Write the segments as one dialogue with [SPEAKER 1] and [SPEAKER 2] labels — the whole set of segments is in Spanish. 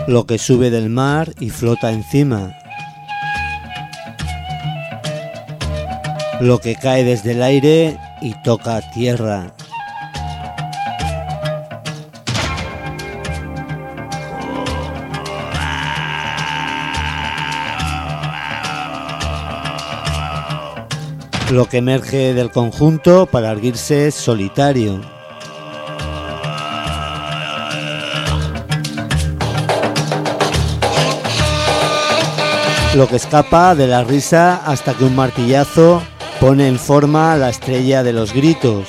[SPEAKER 1] lo que sube del mar y flota encima, lo que cae desde el aire y toca tierra. Lo que emerge del conjunto para erguirse solitario. Lo que escapa de la risa hasta que un martillazo pone en forma la estrella de los gritos.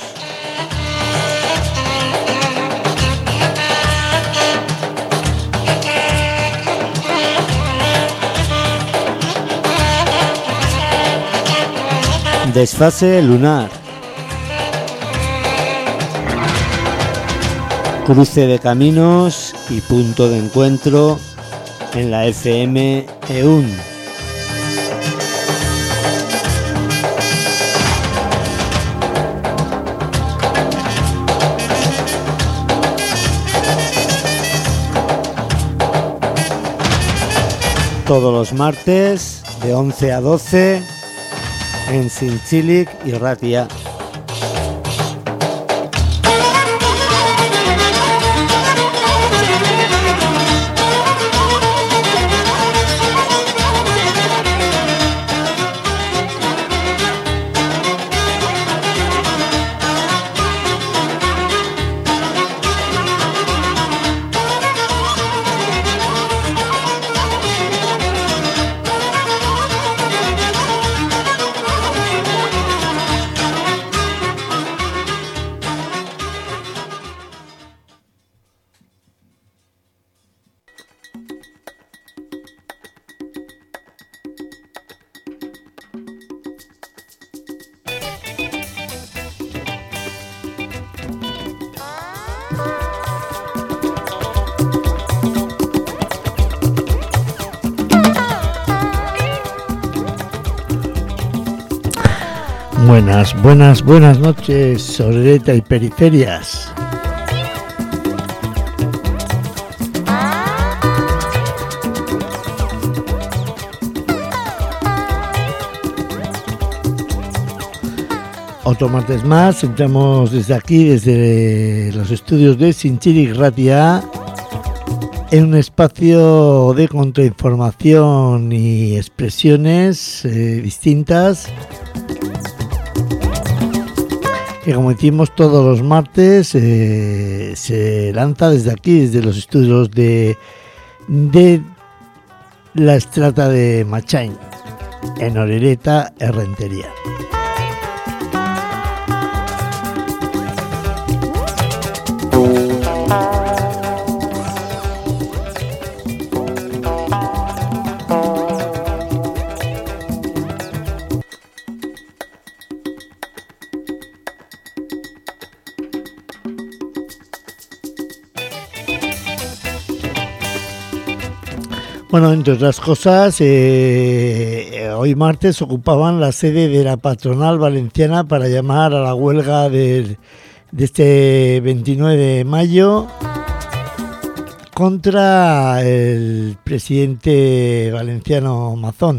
[SPEAKER 1] Desfase lunar. Cruce de caminos y punto de encuentro en la FM EUN. Todos los martes de 11 a 12 en Zintzilik Irratia. Buenas noches, Soreta y periferias. Otro martes más, entramos desde aquí, desde los estudios de Zintzilik Irratia, en un espacio de contrainformación y expresiones distintas, que como decimos todos los martes se lanza desde aquí, desde los estudios de la Estrata de Machain, en Orereta, Errentería. Bueno, entre otras cosas, hoy martes ocupaban la sede de la patronal valenciana para llamar a la huelga de este 29 de mayo contra el presidente valenciano Mazón.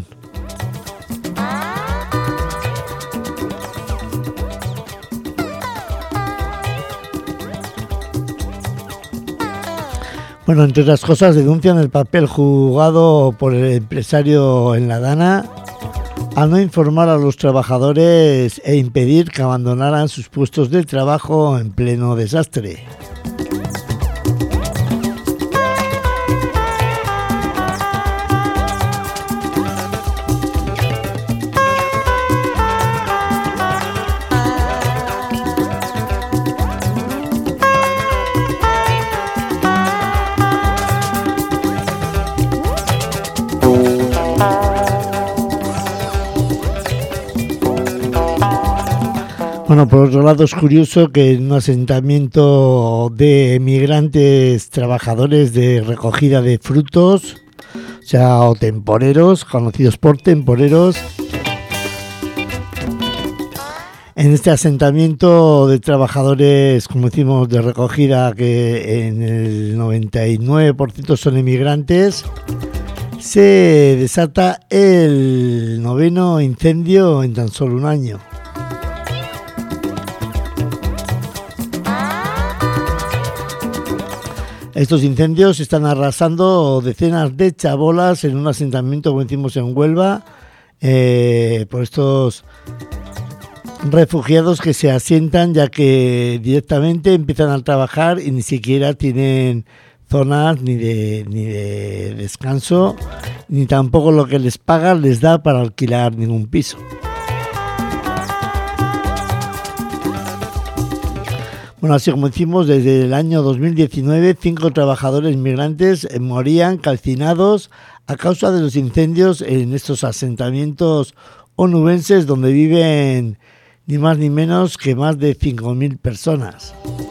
[SPEAKER 1] Bueno, entre otras cosas, denuncian el papel jugado por el empresario en la Dana al no informar a los trabajadores e impedir que abandonaran sus puestos de trabajo en pleno desastre. Bueno, por otro lado es curioso que en un asentamiento de migrantes trabajadores de recogida de frutos, o sea, o temporeros, conocidos por temporeros, En este asentamiento de trabajadores, como decimos, de recogida, que en el 99% son inmigrantes, se desata el 9º incendio en tan solo un año. Estos incendios están arrasando decenas de chabolas en un asentamiento, como decimos, en Huelva, por estos refugiados que se asientan, ya que directamente empiezan a trabajar y ni siquiera tienen zonas ni de descanso, ni tampoco lo que les pagan les da para alquilar ningún piso. Bueno, así como decimos, desde el año 2019, 5 trabajadores migrantes morían calcinados a causa de los incendios en estos asentamientos onubenses, donde viven ni más ni menos que más de 5.000 personas.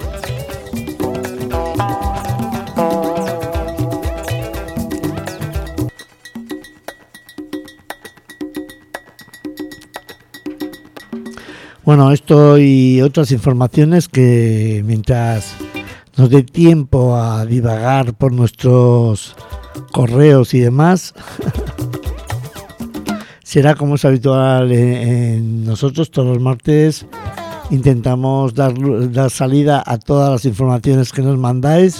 [SPEAKER 1] Bueno, esto y otras informaciones que mientras nos dé tiempo a divagar por nuestros correos y demás, será como es habitual en nosotros todos los martes. Intentamos dar salida a todas las informaciones que nos mandáis.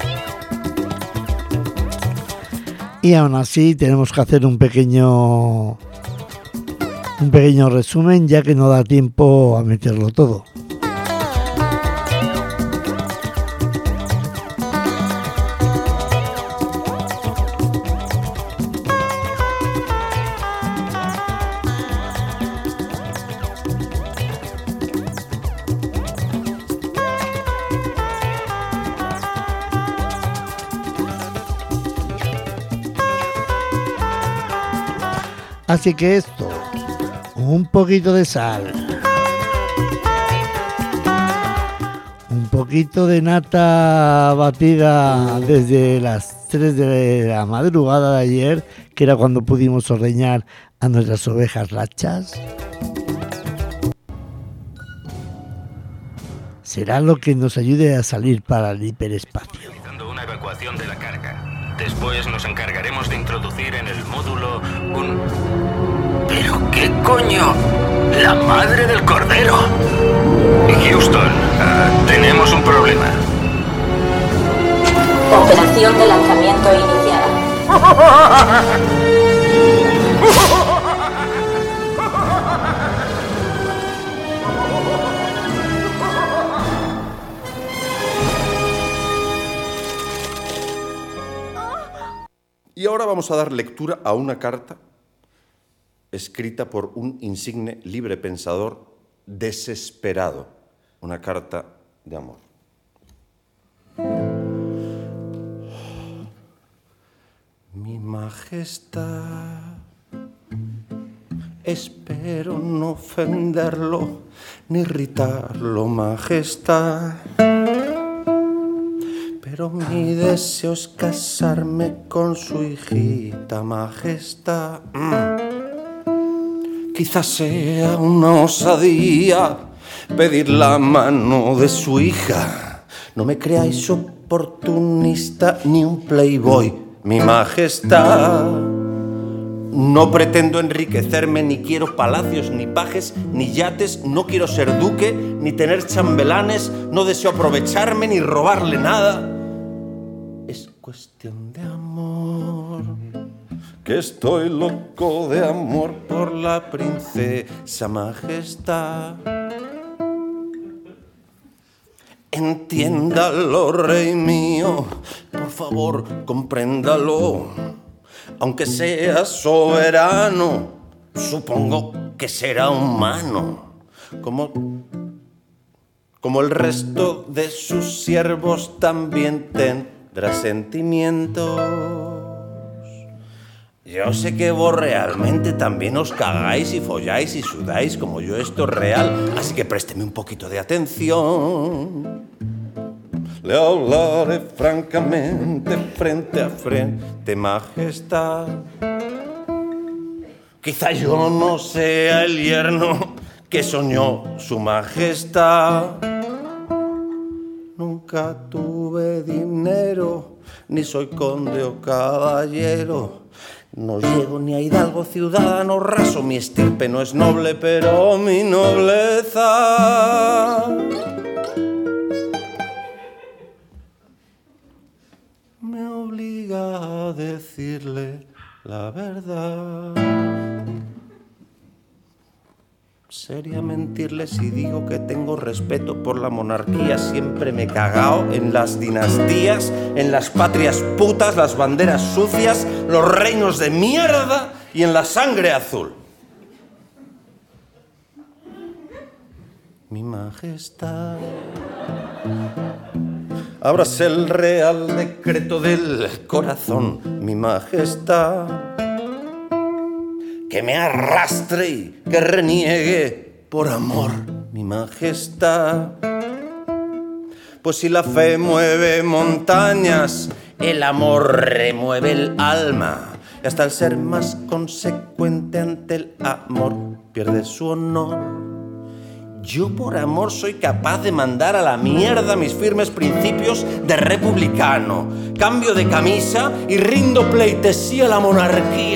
[SPEAKER 1] Y aún así tenemos que hacer un pequeño resumen, ya que no da tiempo a meterlo todo. Así que esto, un poquito de sal, un poquito de nata batida desde las 3 de la madrugada de ayer, que era cuando pudimos ordeñar a nuestras ovejas lachas. Será lo que nos ayude a salir para el hiperespacio.
[SPEAKER 2] Realizando una evacuación de la carga. Después nos encargaremos de introducir en el módulo un... ¿Pero qué coño? ¡La madre del cordero! Houston, tenemos un problema.
[SPEAKER 3] Operación de lanzamiento iniciada.
[SPEAKER 4] Y ahora vamos a dar lectura a una carta escrita por un insigne librepensador desesperado. Una carta de amor. Mi majestad, espero no ofenderlo ni irritarlo, majestad. Pero mi deseo es casarme con su hijita, majestad. Quizás sea una osadía pedir la mano de su hija. No me creáis oportunista ni un playboy, mi majestad. No pretendo enriquecerme, ni quiero palacios, ni pajes, ni yates. No quiero ser duque, ni tener chambelanes. No deseo aprovecharme, ni robarle nada. Es cuestión de amor, que estoy loco de amor por la princesa, majestad. Entiéndalo, rey mío, por favor, compréndalo. Aunque sea soberano, supongo que será humano, como el resto de sus siervos también tendrá sentimientos. Yo sé que vos realmente también os cagáis y folláis y sudáis como yo, esto es real, así que présteme un poquito de atención. Le hablaré francamente, frente a frente, majestad. Quizá yo no sea el yerno que soñó su majestad. Nunca tuve dinero, ni soy conde o caballero. No llego ni a hidalgo, ciudadano raso. Mi estirpe no es noble, pero mi nobleza me obliga a decirle la verdad. Sería mentirle si digo que tengo respeto por la monarquía. Siempre me he cagao en las dinastías, en las patrias putas, las banderas sucias, los reinos de mierda y en la sangre azul. Mi majestad, ábrase el real decreto del corazón, mi majestad. Que me arrastre y que reniegue por amor, mi majestad. Pues si la fe mueve montañas, el amor remueve el alma. Y hasta el ser más consecuente ante el amor pierde su honor. Yo por amor soy capaz de mandar a la mierda mis firmes principios de republicano. Cambio de camisa y rindo pleitesía a la monarquía.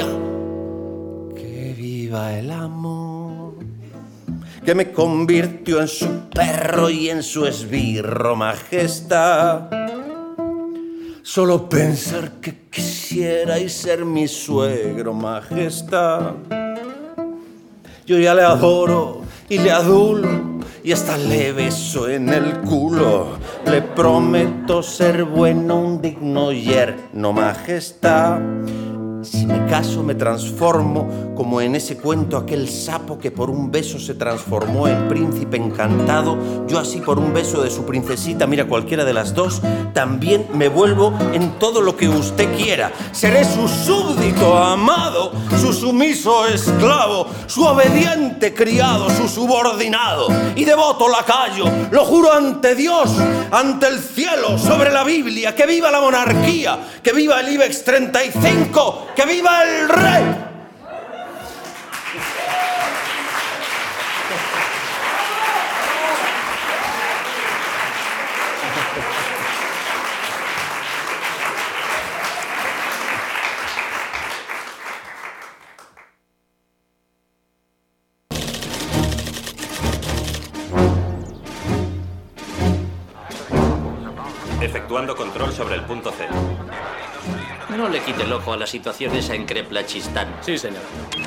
[SPEAKER 4] El amor que me convirtió en su perro y en su esbirro, majestad. Solo pensar que quisierais ser mi suegro, majestad. Yo ya le adoro y le adulo y hasta le beso en el culo. Le prometo ser bueno, un digno yerno, majestad. Si me caso me transformo como en ese cuento aquel sapo que por un beso se transformó en príncipe encantado. Yo así por un beso de su princesita, mira cualquiera de las dos, también me vuelvo en todo lo que usted quiera. Seré su súbdito amado, su sumiso esclavo, su obediente criado, su subordinado y devoto lacayo. Lo juro ante Dios, ante el cielo, sobre la Biblia. Que viva la monarquía, que viva el IBEX 35, ¡que viva el rey!
[SPEAKER 2] Efectuando control sobre el punto C.
[SPEAKER 5] No le quite el ojo a la situación esa en Kreplachistán.
[SPEAKER 6] Sí, señor.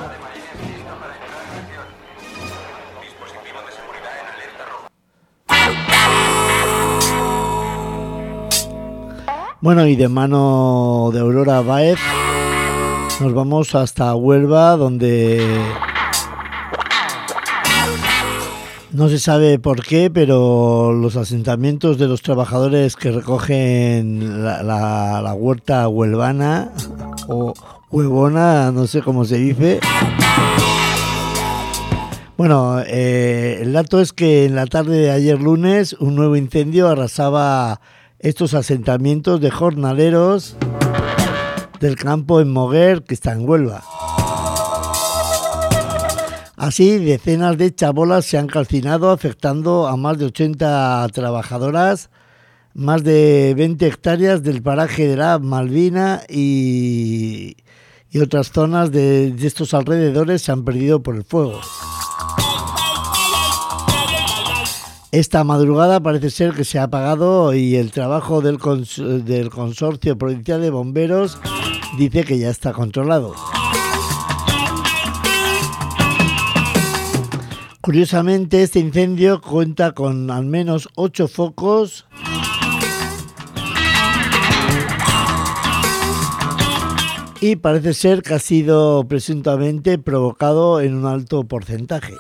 [SPEAKER 1] Bueno, y de mano de Aurora Baez nos vamos hasta Huelva, donde no se sabe por qué, pero los asentamientos de los trabajadores que recogen la huerta huelvana o huevona, no sé cómo se dice. Bueno, el dato es que en la tarde de ayer lunes un nuevo incendio arrasaba estos asentamientos de jornaleros del campo en Moguer, que está en Huelva. Así, decenas de chabolas se han calcinado, afectando a más de 80 trabajadoras. Más de 20 hectáreas del paraje de la Malvina y otras zonas de estos alrededores se han perdido por el fuego. Esta madrugada parece ser que se ha apagado y el trabajo del Consorcio Provincial de Bomberos dice que ya está controlado. Curiosamente, este incendio cuenta con al menos 8 focos y parece ser que ha sido presuntamente provocado en un alto porcentaje.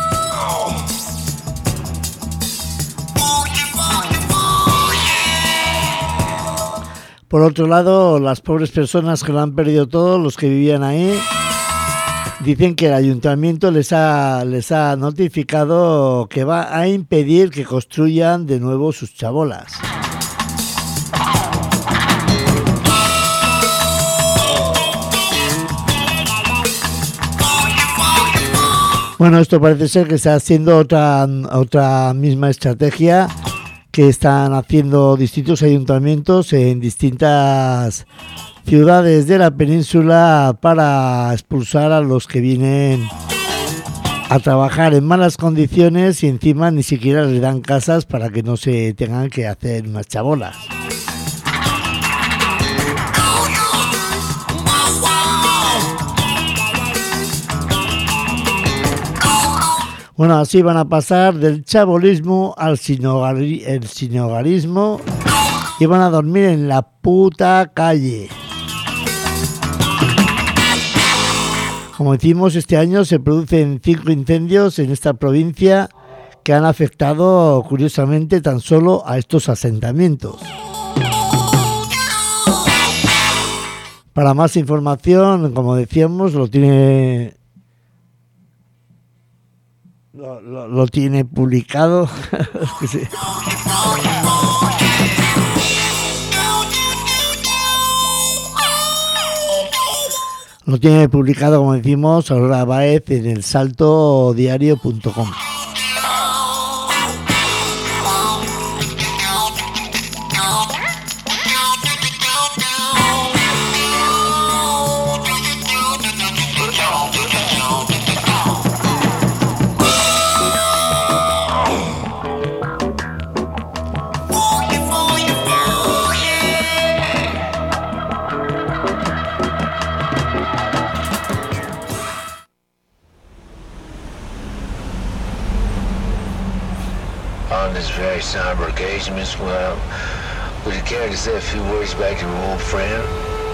[SPEAKER 1] Por otro lado, las pobres personas que lo han perdido todo, los que vivían ahí, dicen que el ayuntamiento les ha notificado que va a impedir que construyan de nuevo sus chabolas. Bueno, esto parece ser que está haciendo otra misma estrategia que están haciendo distintos ayuntamientos en distintas ciudades de la península para expulsar a los que vienen a trabajar en malas condiciones y encima ni siquiera les dan casas para que no se tengan que hacer unas chabolas. Bueno, así van a pasar del chabolismo al sinhogarismo y van a dormir en la puta calle. Como decimos, este año se producen 5 incendios en esta provincia que han afectado, curiosamente, tan solo a estos asentamientos. Para más información, como decíamos, lo tiene publicado. Sí. Lo tiene publicado, como decimos, Aurora Baez en el saltodiario.com.
[SPEAKER 6] Somber occasion, Miss Well, would you care to say a few words back to your old friend?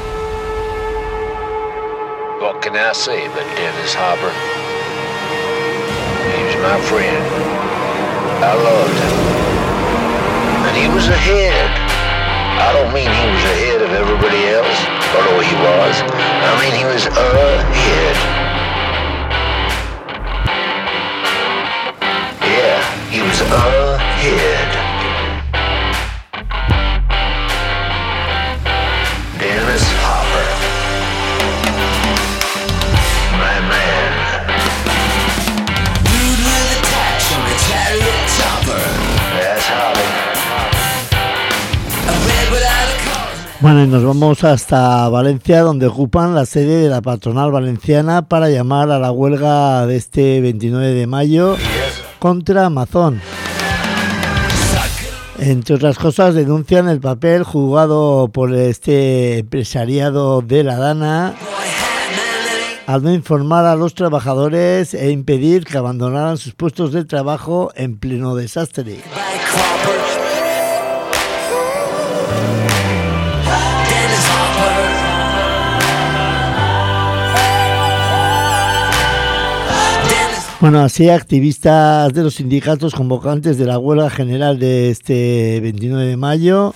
[SPEAKER 6] What can I say about Dennis Hopper? He was my friend. I loved him. And he was ahead. I don't mean he was ahead of everybody else, although he was. I mean he was ahead. Yeah, he was ahead. Dennis Hopper, my man. Dude with a touch on a chariot chopper. That's Hopper.
[SPEAKER 1] Bueno, y nos vamos hasta Valencia, donde ocupan la sede de la patronal valenciana para llamar a la huelga de este 29 de mayo contra Amazon. Entre otras cosas, denuncian el papel jugado por este empresariado de la Dana al no informar a los trabajadores e impedir que abandonaran sus puestos de trabajo en pleno desastre. Bueno, así activistas de los sindicatos convocantes de la huelga general de este 29 de mayo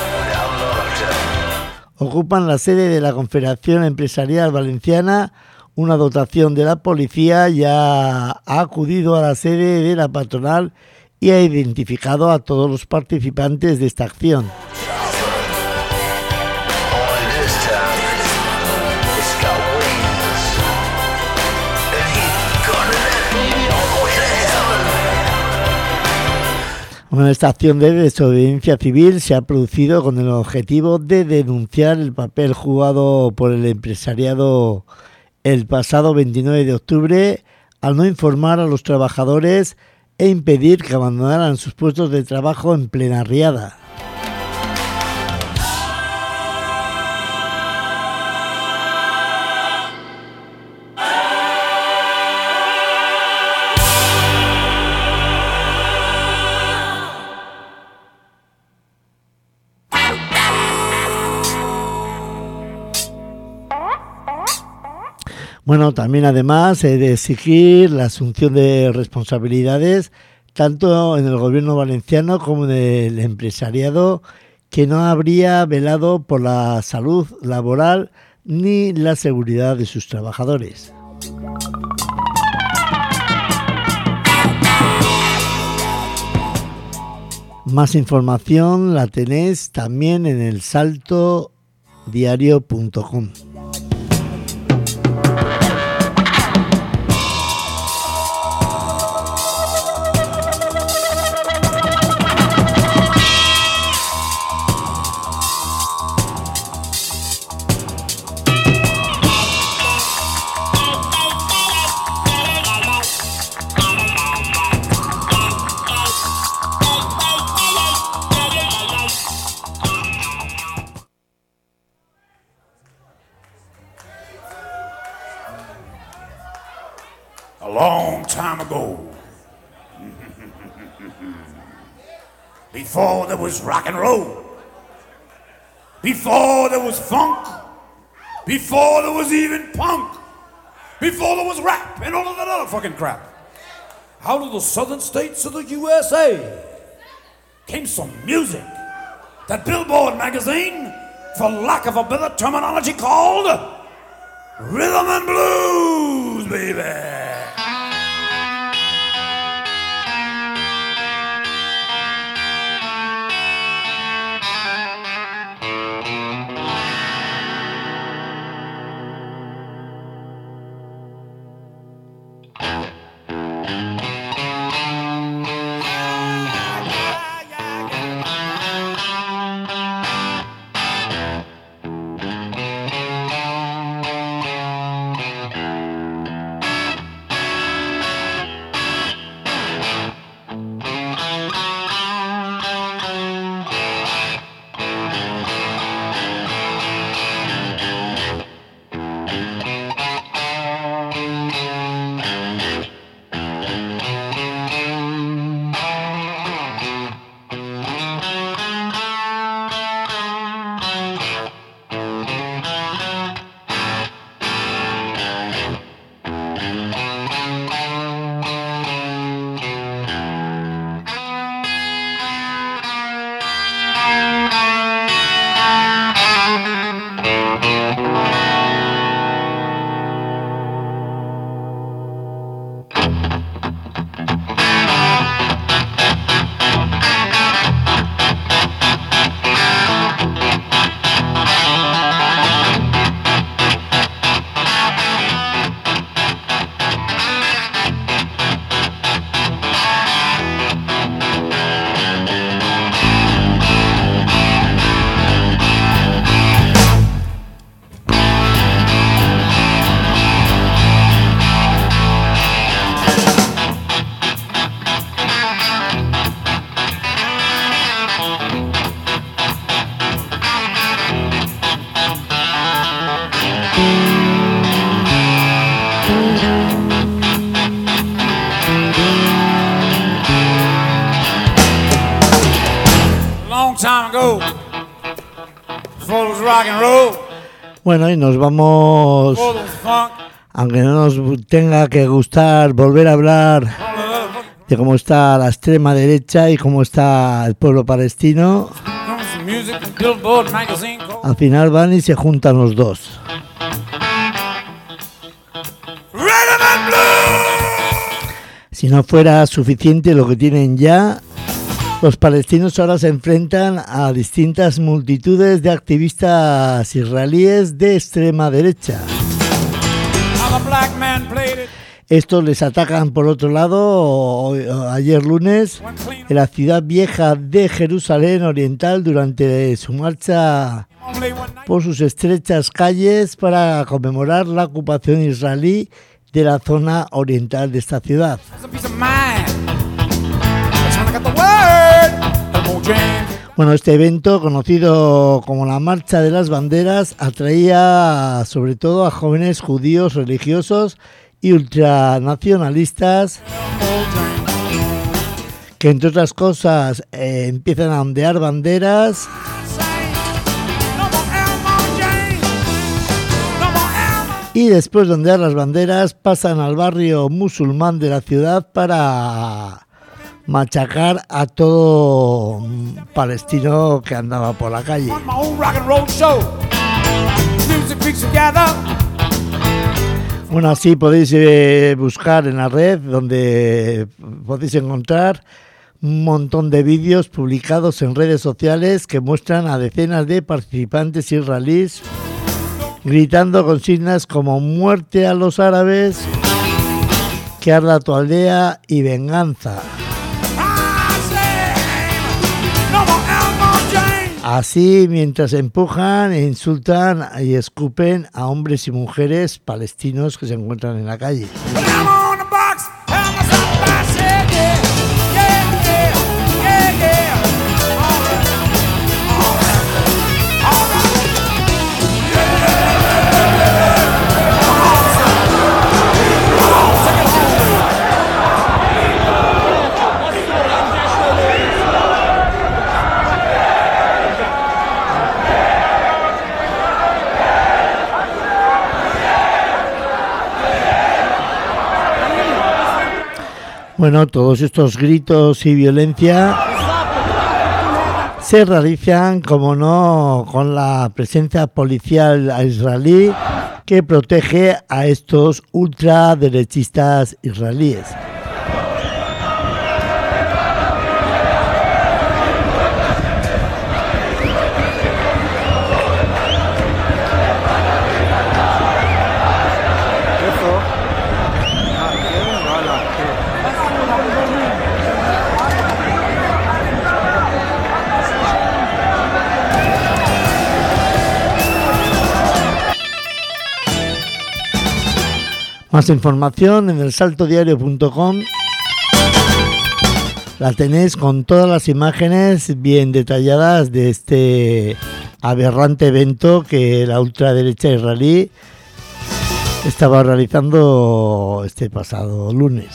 [SPEAKER 1] ocupan la sede de la Confederación Empresarial Valenciana. Una dotación de la policía ya ha acudido a la sede de la patronal y ha identificado a todos los participantes de esta acción. Bueno, esta acción de desobediencia civil se ha producido con el objetivo de denunciar el papel jugado por el empresariado el pasado 29 de octubre al no informar a los trabajadores e impedir que abandonaran sus puestos de trabajo en plena riada. Bueno, también además de exigir la asunción de responsabilidades tanto en el gobierno valenciano como en el empresariado, que no habría velado por la salud laboral ni la seguridad de sus trabajadores. Más información la tenéis también en el saltodiario.com.
[SPEAKER 7] long time ago, before there was rock and roll, before there was funk, before there was even punk, before there was rap and all of that other fucking crap, out of the southern states of the USA came some music that Billboard magazine, for lack of a better terminology, called rhythm and blues, baby.
[SPEAKER 1] Bueno, y nos vamos, aunque no nos tenga que gustar volver a hablar de cómo está la extrema derecha y cómo está el pueblo palestino, al final van y se juntan los dos. Si no fuera suficiente lo que tienen ya, los palestinos ahora se enfrentan a distintas multitudes de activistas israelíes de extrema derecha. Estos les atacan por otro lado ayer lunes en la ciudad vieja de Jerusalén Oriental durante su marcha por sus estrechas calles para conmemorar la ocupación israelí de la zona oriental de esta ciudad. Bueno, este evento, conocido como la Marcha de las Banderas, atraía sobre todo a jóvenes judíos religiosos y ultranacionalistas que, entre otras cosas, empiezan a ondear banderas y después de ondear las banderas pasan al barrio musulmán de la ciudad para machacar a todo palestino que andaba por la calle. Bueno, así podéis buscar en la red, donde podéis encontrar un montón de vídeos publicados en redes sociales que muestran a decenas de participantes israelíes gritando consignas como "muerte a los árabes", "que arda tu aldea" y "venganza". Así, mientras empujan, insultan y escupen a hombres y mujeres palestinos que se encuentran en la calle. Bueno, todos estos gritos y violencia se realizan, como no, con la presencia policial israelí que protege a estos ultraderechistas israelíes. Más información en elsaltodiario.com. La tenéis con todas las imágenes bien detalladas de este aberrante evento que la ultraderecha israelí estaba realizando este pasado lunes.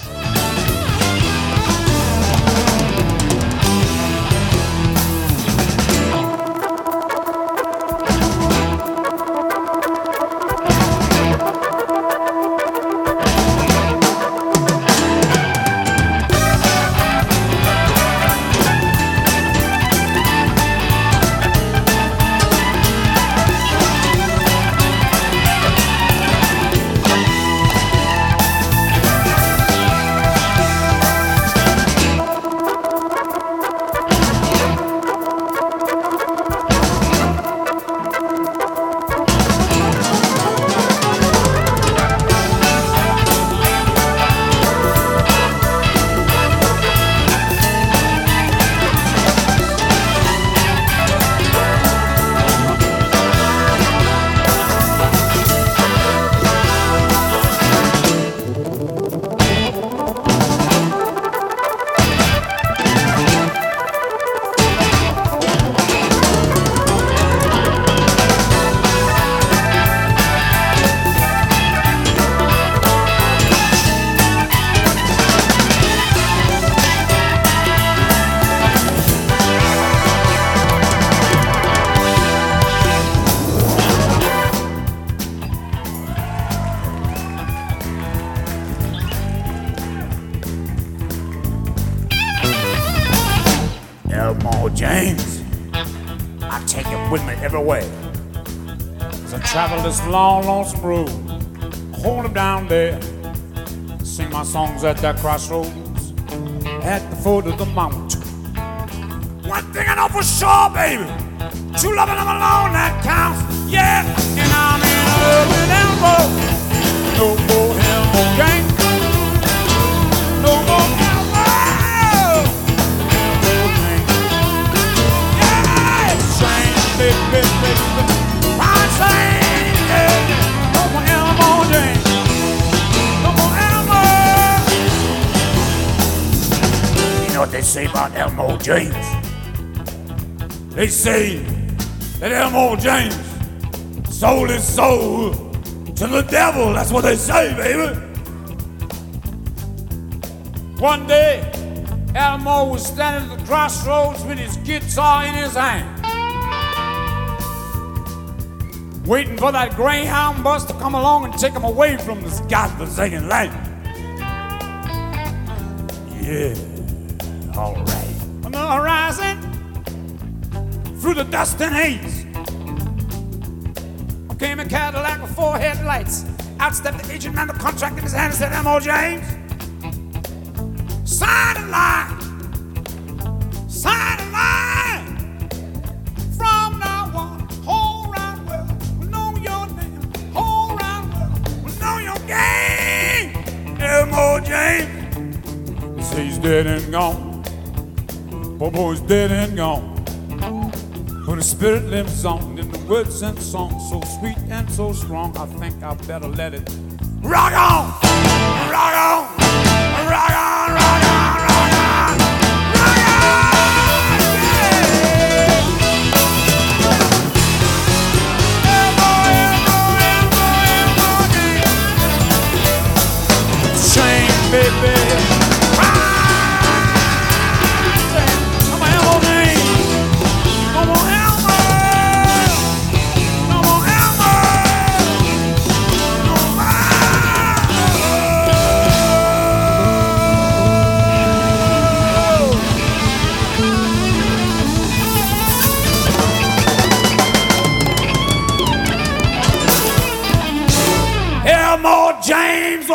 [SPEAKER 7] Elmore James, I take him with me everywhere. As I travel this long, lonesome road, hold him down there, sing my songs at that crossroads, at the foot of the mountain. One thing I know for sure, baby, true loving them alone, that counts, yeah. And I'm in love with Elmore, no more Elmore James, no more Elmore. You know what they say about Elmore James? They say that Elmore James sold his soul to the devil. That's what they say, baby. One day, Elmore was standing at the crossroads with his guitar in his hand, waiting for that Greyhound bus to come along and take him away from this godforsaken land. Yeah, all right. On the horizon, through the dust and haze, came a Cadillac with 4 headlights. Out stepped the agent man, the contract in his hand, and said, Elmore James, sign a line. Sign a line. From now on, whole round well, we know your name. Whole round well, we know your game. Elmore James. They say he's dead and gone. Bobo's dead and gone. When the spirit lives on in the words and songs, so sweet and so strong, I think I better let it rock on, rock on, rock on, rock on, rock on, rock on, yeah. Elmore, Elmore, Elmore, Elmore, shame, baby.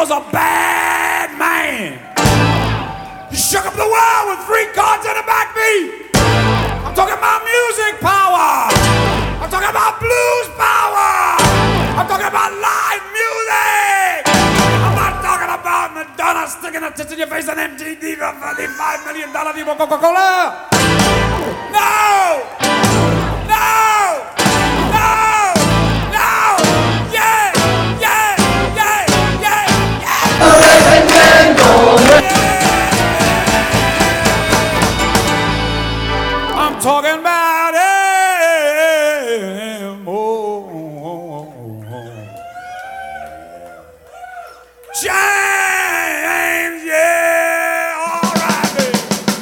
[SPEAKER 7] was a bad man. He shook up the world with 3 chords and a backbeat. I'm talking about music power. I'm talking about blues power. I'm talking about live music. I'm not talking about Madonna sticking a tits in your face and MTV for $35 million people Coca-Cola. No! No! No! No! Yeah! Yeah! Yeah! Yeah! Yeah! I'm talking about him. James, yeah, all right, baby.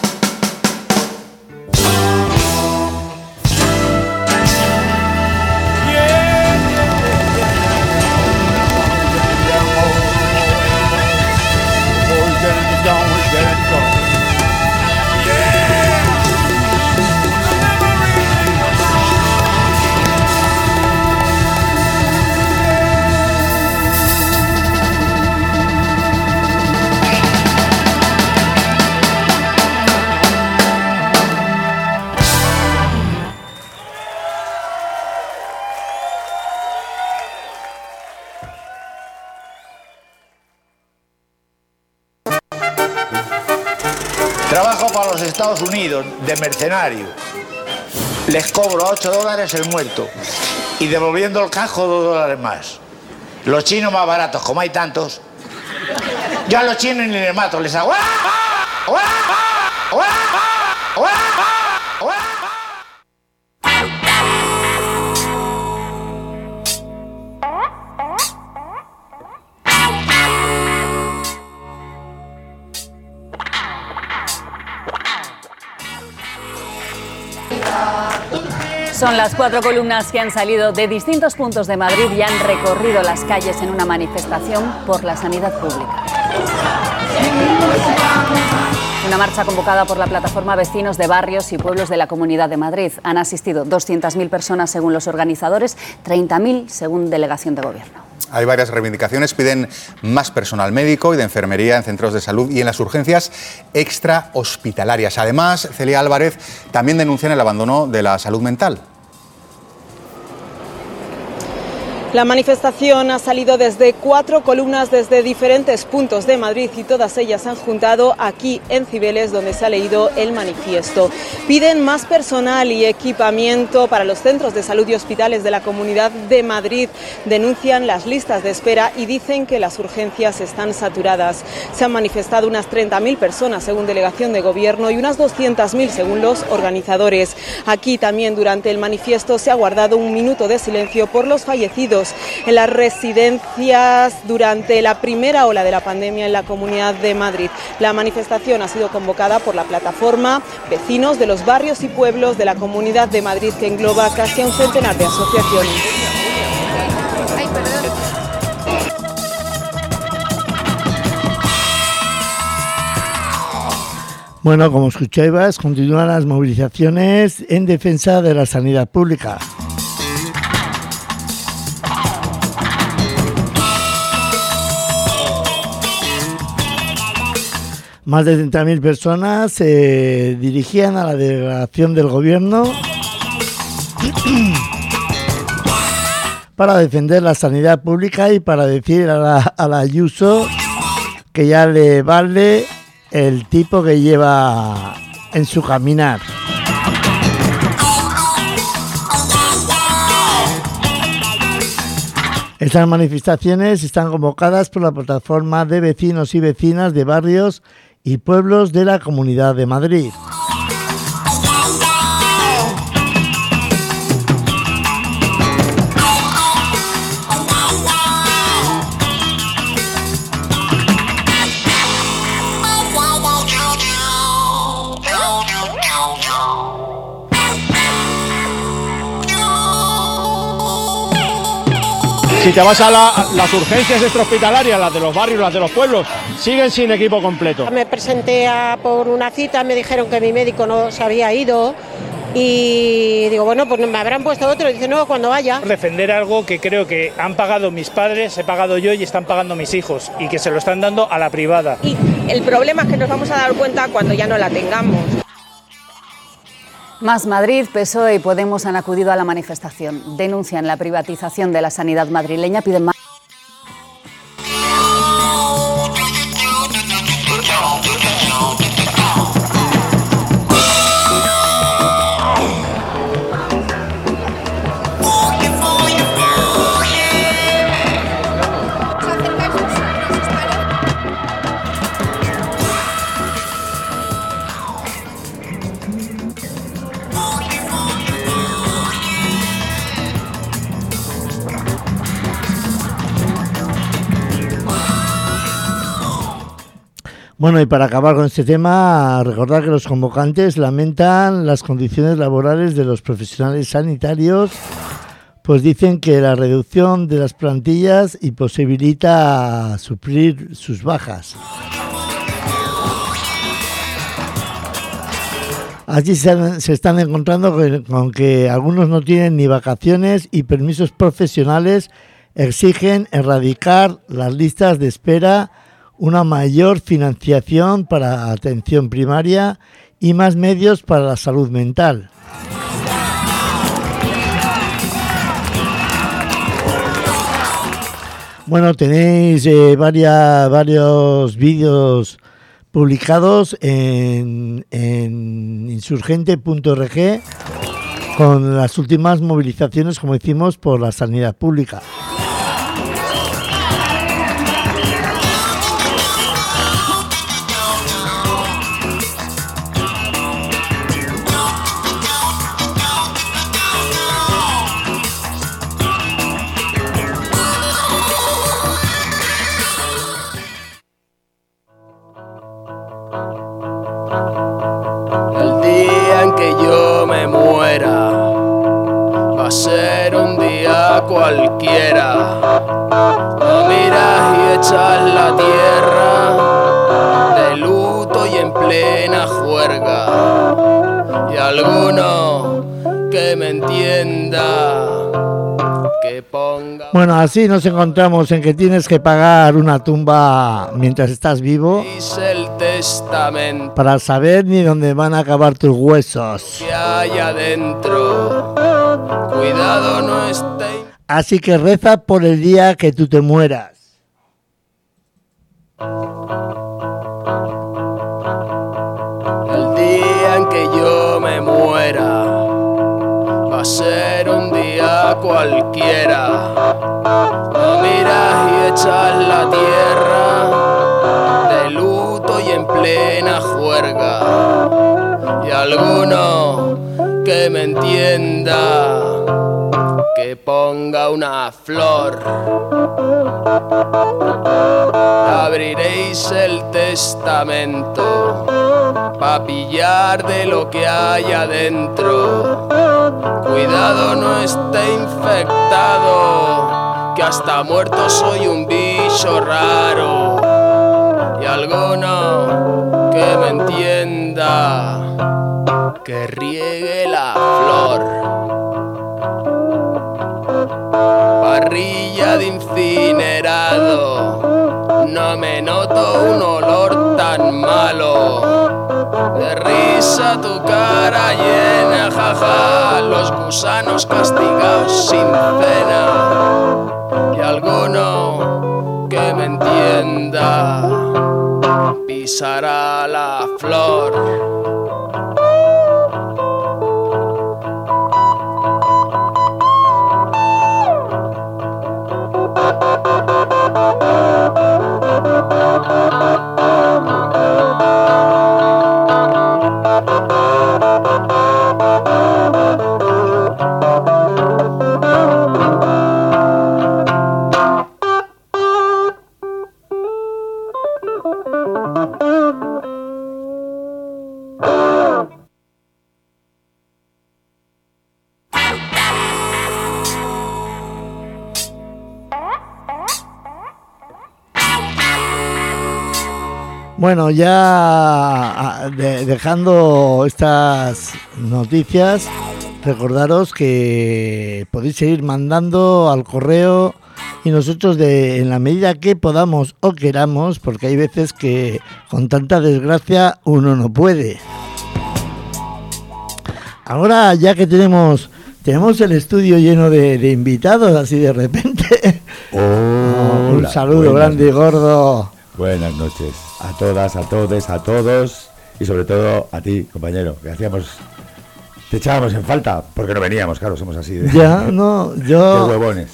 [SPEAKER 8] Trabajo para los Estados Unidos de mercenario. Les cobro $8 el muerto y devolviendo el casco $2 más. Los chinos más baratos, como hay tantos. Yo a los chinos ni les mato, les hago...
[SPEAKER 9] Son las 4 columnas que han salido de distintos puntos de Madrid y han recorrido las calles en una manifestación por la sanidad pública. Una marcha convocada por la plataforma Vecinos de Barrios y Pueblos de la Comunidad de Madrid. Han asistido 200.000 personas según los organizadores, 30.000 según delegación de gobierno.
[SPEAKER 10] Hay varias reivindicaciones, piden más personal médico y de enfermería en centros de salud y en las urgencias extrahospitalarias. Además, Celia Álvarez también denuncian el abandono de la salud mental.
[SPEAKER 11] La manifestación ha salido desde 4 columnas desde diferentes puntos de Madrid y todas ellas se han juntado aquí en Cibeles, donde se ha leído el manifiesto. Piden más personal y equipamiento para los centros de salud y hospitales de la Comunidad de Madrid. Denuncian las listas de espera y dicen que las urgencias están saturadas. Se han manifestado unas 30.000 personas según delegación de gobierno y unas 200.000 según los organizadores. Aquí también durante el manifiesto se ha guardado un minuto de silencio por los fallecidos en las residencias durante la primera ola de la pandemia en la Comunidad de Madrid. La manifestación ha sido convocada por la plataforma Vecinos de los Barrios y Pueblos de la Comunidad de Madrid, que engloba casi a un centenar de asociaciones.
[SPEAKER 1] Bueno, como escuchabas, continúan las movilizaciones en defensa de la sanidad pública. Más de 30.000 personas se dirigían a la delegación del gobierno para defender la sanidad pública y para decir a la Ayuso que ya le vale el tipo que lleva en su caminar. Estas manifestaciones están convocadas por la plataforma de vecinos y vecinas de barrios y pueblos de la Comunidad de Madrid.
[SPEAKER 12] Si te vas a las urgencias extrahospitalarias, las de los barrios, las de los pueblos, siguen sin equipo completo.
[SPEAKER 13] Me presenté por una cita, me dijeron que mi médico no se había ido Y digo, bueno, pues me habrán puesto otro. Dice, no, cuando vaya.
[SPEAKER 14] Defender algo que creo que han pagado mis padres, he pagado yo y están pagando mis hijos, y que se lo están dando a la privada.
[SPEAKER 13] Y el problema es que nos vamos a dar cuenta cuando ya no la tengamos.
[SPEAKER 9] Más Madrid, PSOE y Podemos han acudido a la manifestación. Denuncian la privatización de la sanidad madrileña, piden más.
[SPEAKER 1] Bueno, y para acabar con este tema, recordar que los convocantes lamentan las condiciones laborales de los profesionales sanitarios, pues dicen que la reducción de las plantillas imposibilita suplir sus bajas. Allí se están encontrando con que algunos no tienen ni vacaciones y permisos profesionales, exigen erradicar las listas de espera, una mayor financiación para atención primaria y más medios para la salud mental. Bueno, tenéis varios vídeos publicados en insurgente.org con las últimas movilizaciones, como decimos, por la sanidad pública.
[SPEAKER 15] Cualquiera, no miras y echas la tierra de luto y en plena juerga, y alguno que me entienda, que ponga...
[SPEAKER 1] Bueno, así nos encontramos en que tienes que pagar una tumba mientras estás vivo
[SPEAKER 15] el testamento
[SPEAKER 1] para saber ni dónde van a acabar tus huesos.
[SPEAKER 15] que hay adentro, cuidado no esté.
[SPEAKER 1] Así que reza por el día que tú te mueras.
[SPEAKER 15] El día en que yo me muera va a ser un día cualquiera. No miras y echas la tierra de luto y en plena juerga, y alguno que me entienda, que ponga una flor. Abriréis el testamento pa' pillar de lo que hay adentro. Cuidado no esté infectado, que hasta muerto soy un bicho raro. Y alguno que me entienda, que riegue la flor. Parrilla de incinerado, no me noto un olor tan malo. De risa tu cara llena, jaja, los gusanos castigados sin pena. Y alguno que me entienda pisará la flor.
[SPEAKER 1] Bueno, ya dejando estas noticias, recordaros que podéis seguir mandando al correo y nosotros en la medida que podamos o queramos, porque hay veces que con tanta desgracia uno no puede. Ahora ya que tenemos el estudio lleno de invitados así de repente.
[SPEAKER 16] Hola,
[SPEAKER 1] un saludo grande y gordo.
[SPEAKER 16] Buenas noches a todas, a todes, a todos y sobre todo a ti, compañero, que te echábamos en falta porque no veníamos, claro, somos así de,
[SPEAKER 1] ya, no, yo
[SPEAKER 16] de huevones.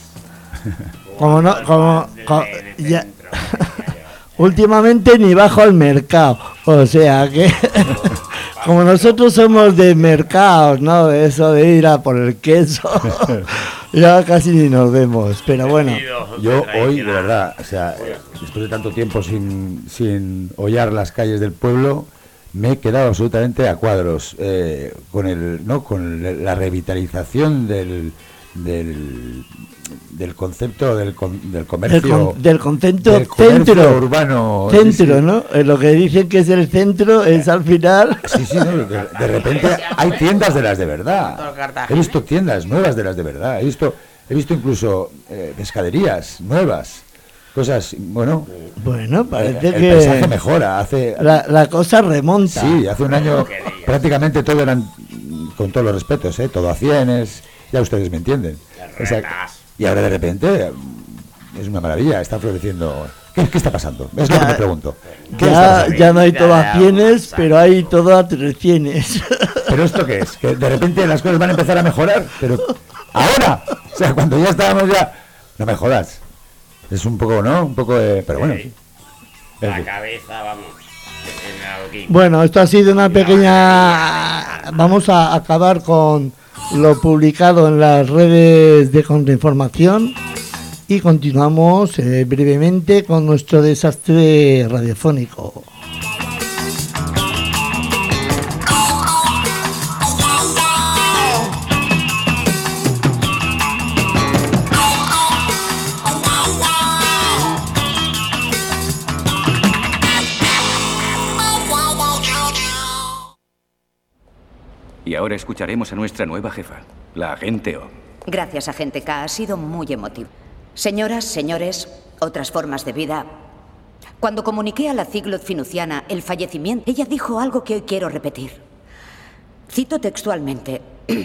[SPEAKER 1] Ya, últimamente ni bajo al mercado, o sea que como nosotros somos de mercados, ¿no? De eso de ir a por el queso, ya casi ni nos vemos, pero bueno.
[SPEAKER 16] Yo hoy, de verdad, o sea, después de tanto tiempo sin hollar las calles del pueblo, me he quedado absolutamente a cuadros con la revitalización del concepto del comercio,
[SPEAKER 1] del concepto centro
[SPEAKER 16] urbano,
[SPEAKER 1] centro,
[SPEAKER 16] sí.
[SPEAKER 1] ¿no? Lo que dicen que es el centro es al final.
[SPEAKER 16] Sí, no, de repente hay tiendas de las de verdad. He visto tiendas nuevas de las de verdad. He visto incluso pescaderías nuevas. Cosas, bueno,
[SPEAKER 1] parece
[SPEAKER 16] el
[SPEAKER 1] que
[SPEAKER 16] paisaje mejora.
[SPEAKER 1] La cosa remonta.
[SPEAKER 16] Sí, hace un año prácticamente todo eran, con todos los respetos, todo a cienes, ya ustedes me entienden. O sea, y ahora de repente es una maravilla, está floreciendo. ¿Qué está pasando? Es lo que me pregunto.
[SPEAKER 1] Ya no hay todo a cienes, pero hay todo a 300.
[SPEAKER 16] ¿Pero esto qué es? ¿Que de repente las cosas van a empezar a mejorar? Pero ahora, o sea, cuando ya estábamos ya... No me jodas. Es un poco, ¿no? Un poco de... Pero bueno.
[SPEAKER 17] La cabeza, vamos.
[SPEAKER 1] Bueno, esto ha sido una pequeña... Vamos a acabar con lo publicado en las redes de contrainformación y continuamos brevemente con nuestro desastre radiofónico.
[SPEAKER 18] Y ahora escucharemos a nuestra nueva jefa, la agente O.
[SPEAKER 19] Gracias, agente K. Ha sido muy emotivo. Señoras, señores, otras formas de vida. Cuando comuniqué a la Ziglot Finuciana el fallecimiento, ella dijo algo que hoy quiero repetir. Cito textualmente.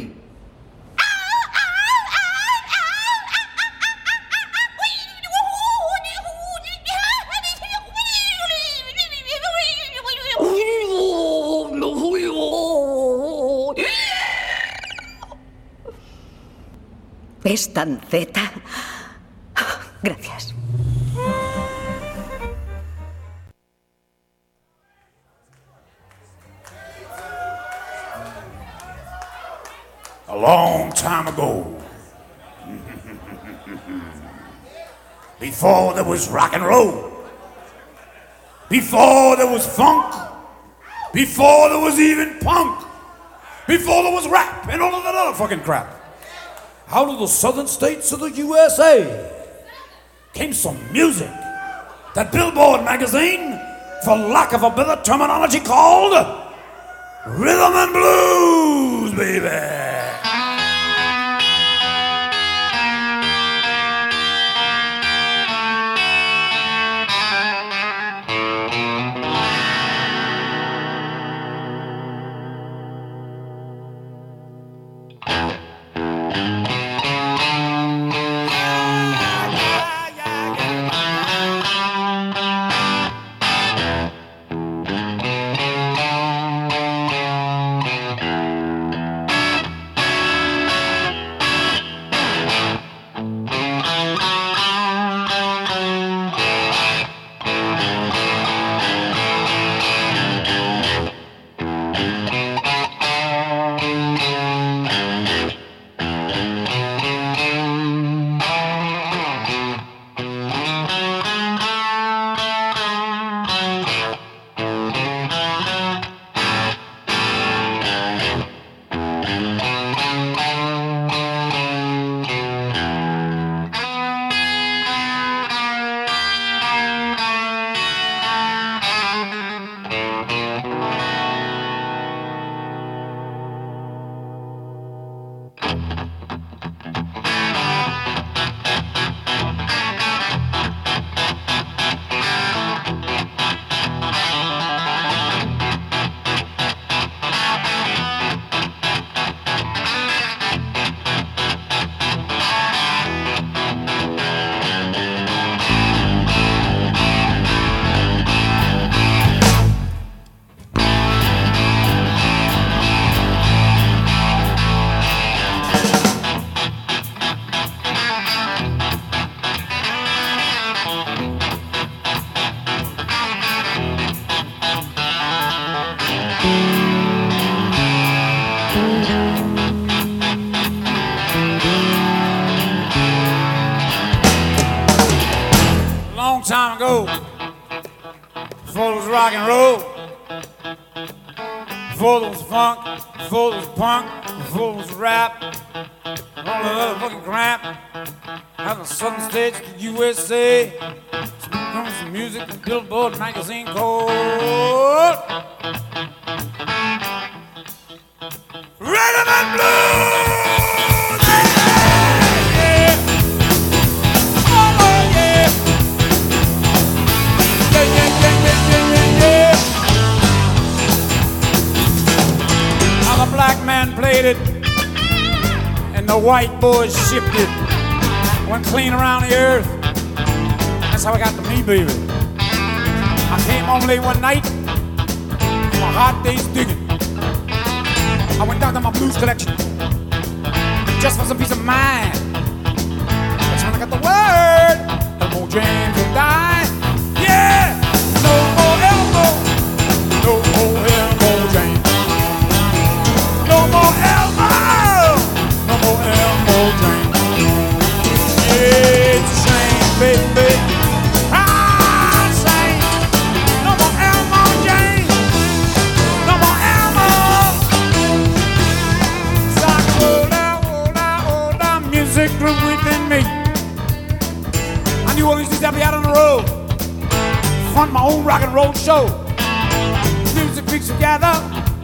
[SPEAKER 19] ¿Es tan zeta? Gracias.
[SPEAKER 7] A long time ago, before there was rock and roll, before there was funk, before there was even punk, before there was rap and all of that other fucking crap, out of the southern states of the USA came some music that Billboard magazine, for lack of a better terminology, called rhythm and blues, baby. Time ago, before it was rock and roll, before there was funk, before there was punk, before there was rap, all that other fucking crap, out of the southern states of the USA, comes some music from Billboard magazine called Rhythm and Blues. The black man played it, and the white boys shipped it. Went clean around the earth. That's how I got to me, baby. I came home late one night from a hot day's digging. I went down to my blues collection just for some peace of mind. That's when I got the word Elmo James will die. Yeah! No more Elmo, no more Elmo James. No more Elmo! No more Elmo James. Yeah, it's a shame, baby. I'm saying, no more Elmo James. No more Elmo. So I rolled out, music grew within me. I knew all these days I'd be out on the road, front my own rock and roll show. Music brings together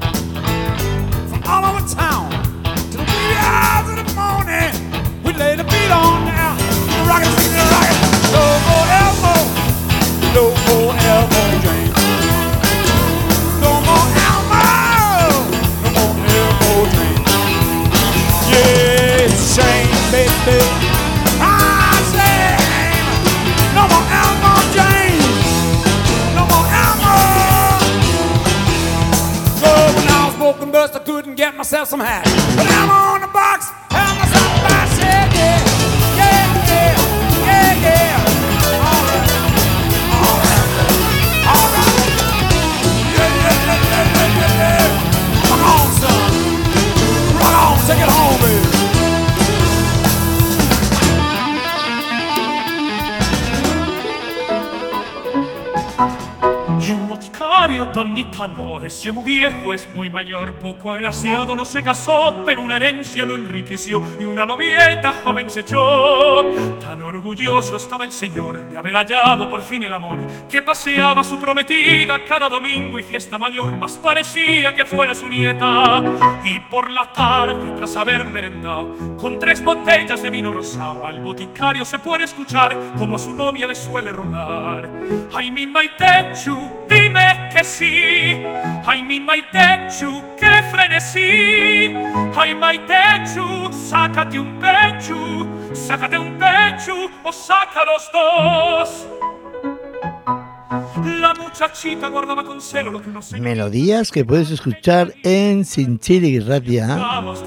[SPEAKER 7] all over town till the wee hours of the morning. We lay the beat on now. Rock it, sing it, rock it. No more Elmo, no more Elmo James. No more Elmo, no more Elmo James. Yeah, it's a shame, baby. I say, no more Elmo James. No more Elmo. So when I was broken bust, I couldn't get myself some hat. But I'm on the box, have myself a bass. Yeah, yeah, yeah, yeah, yeah, yeah. All right, all right, all right. Yeah, yeah, yeah, yeah, yeah, yeah. Rock on, son. Rock on, take it home, baby.
[SPEAKER 20] Don Nicanor es muy viejo, es muy mayor, poco agraciado, no se casó, pero una herencia lo enriqueció y una novieta joven se echó. Tan orgulloso estaba el señor de haber hallado por fin el amor, que paseaba a su prometida cada domingo y fiesta mayor, más parecía que fuera su nieta. Y por la tarde, tras haber merendado con 3 botellas de vino rosado, al boticario se puede escuchar como a su novia le suele rogar: ay, mi Maitechu, dime que sí. Ay, mi Maitechu, que frenesí. Ay, Maitechu, sácate un pechu o saca los dos. La muchachita guardaba con celo lo que no se...
[SPEAKER 1] Melodías que puedes escuchar en Sinchiri Ratia,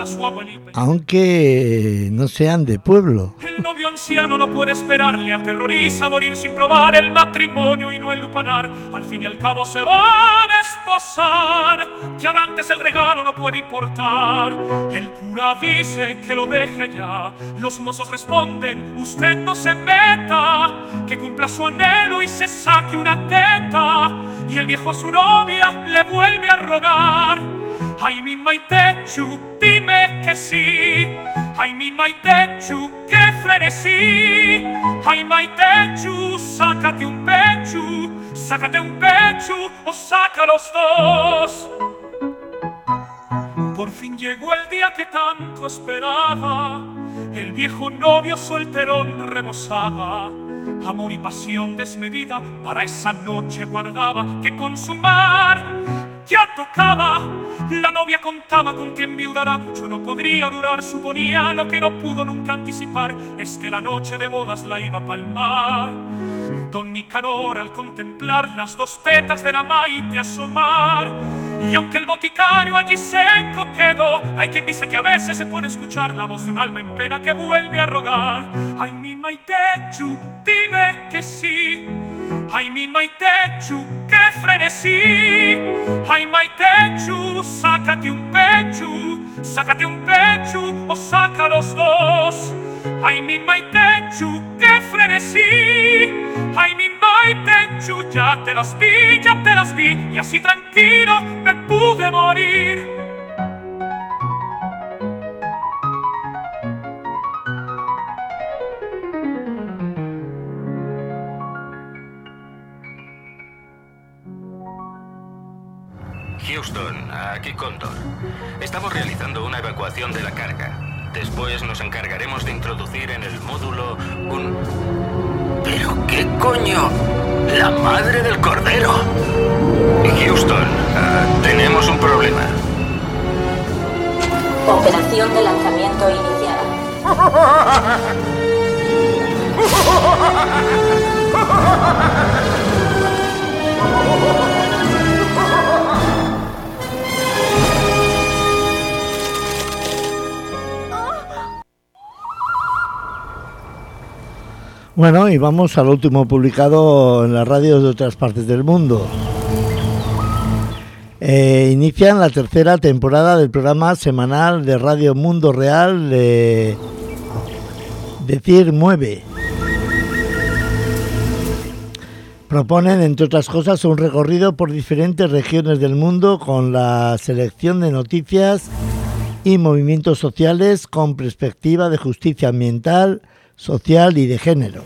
[SPEAKER 1] aunque no sean de pueblo.
[SPEAKER 20] El novio anciano no puede esperar, le aterroriza morir sin probar el matrimonio y no el lupanar. Al fin y al cabo se van a esposar, que antes el regalo no puede importar. El cura dice que lo deje ya, los mozos responden: usted no se meta, que cumpla su anhelo y se saque una teta. Y el viejo a su novia le vuelve a rogar: ay, mi Maitechu, dime que sí. Ay, mi Maitechu, que frenesí. Ay, Maitechu, sácate un pechu o saca los dos. Por fin llegó el día que tanto esperaba. El viejo novio solterón rebosaba. Amor y pasión desmedida para esa noche guardaba, que consumar ya tocaba. La novia contaba con que enviudará. Yo no podría durar, suponía lo que no pudo nunca anticipar, es que la noche de bodas la iba a palmar. Don Nicanor, al contemplar las dos tetas de la Maite asomar, y aunque el boticario allí seco quedó, hay quien dice que a veces se puede escuchar la voz de un alma en pena que vuelve a rogar. Ay, mi Maitechu, dime que sí. Ay, mi Maitechu, qué frenesí. Ay, Maitechu, sácate un pechu o saca los dos. Ay, mi Maitechu, qué frenesí. Ay, mi Maitechu, ya te las vi, y así tranquilo me pude morir.
[SPEAKER 2] Houston, aquí Cóndor. Estamos realizando una evacuación de la carga. Después nos encargaremos de introducir en el módulo un... ¿Pero qué coño? ¡La madre del cordero! Houston, tenemos un problema.
[SPEAKER 3] Operación de lanzamiento iniciada.
[SPEAKER 1] Bueno, y vamos al último publicado en las radios de otras partes del mundo. Inician la tercera temporada del programa semanal de Radio Mundo Real de Decir Mueve. Proponen, entre otras cosas, un recorrido por diferentes regiones del mundo con la selección de noticias y movimientos sociales con perspectiva de justicia ambiental, social y de género.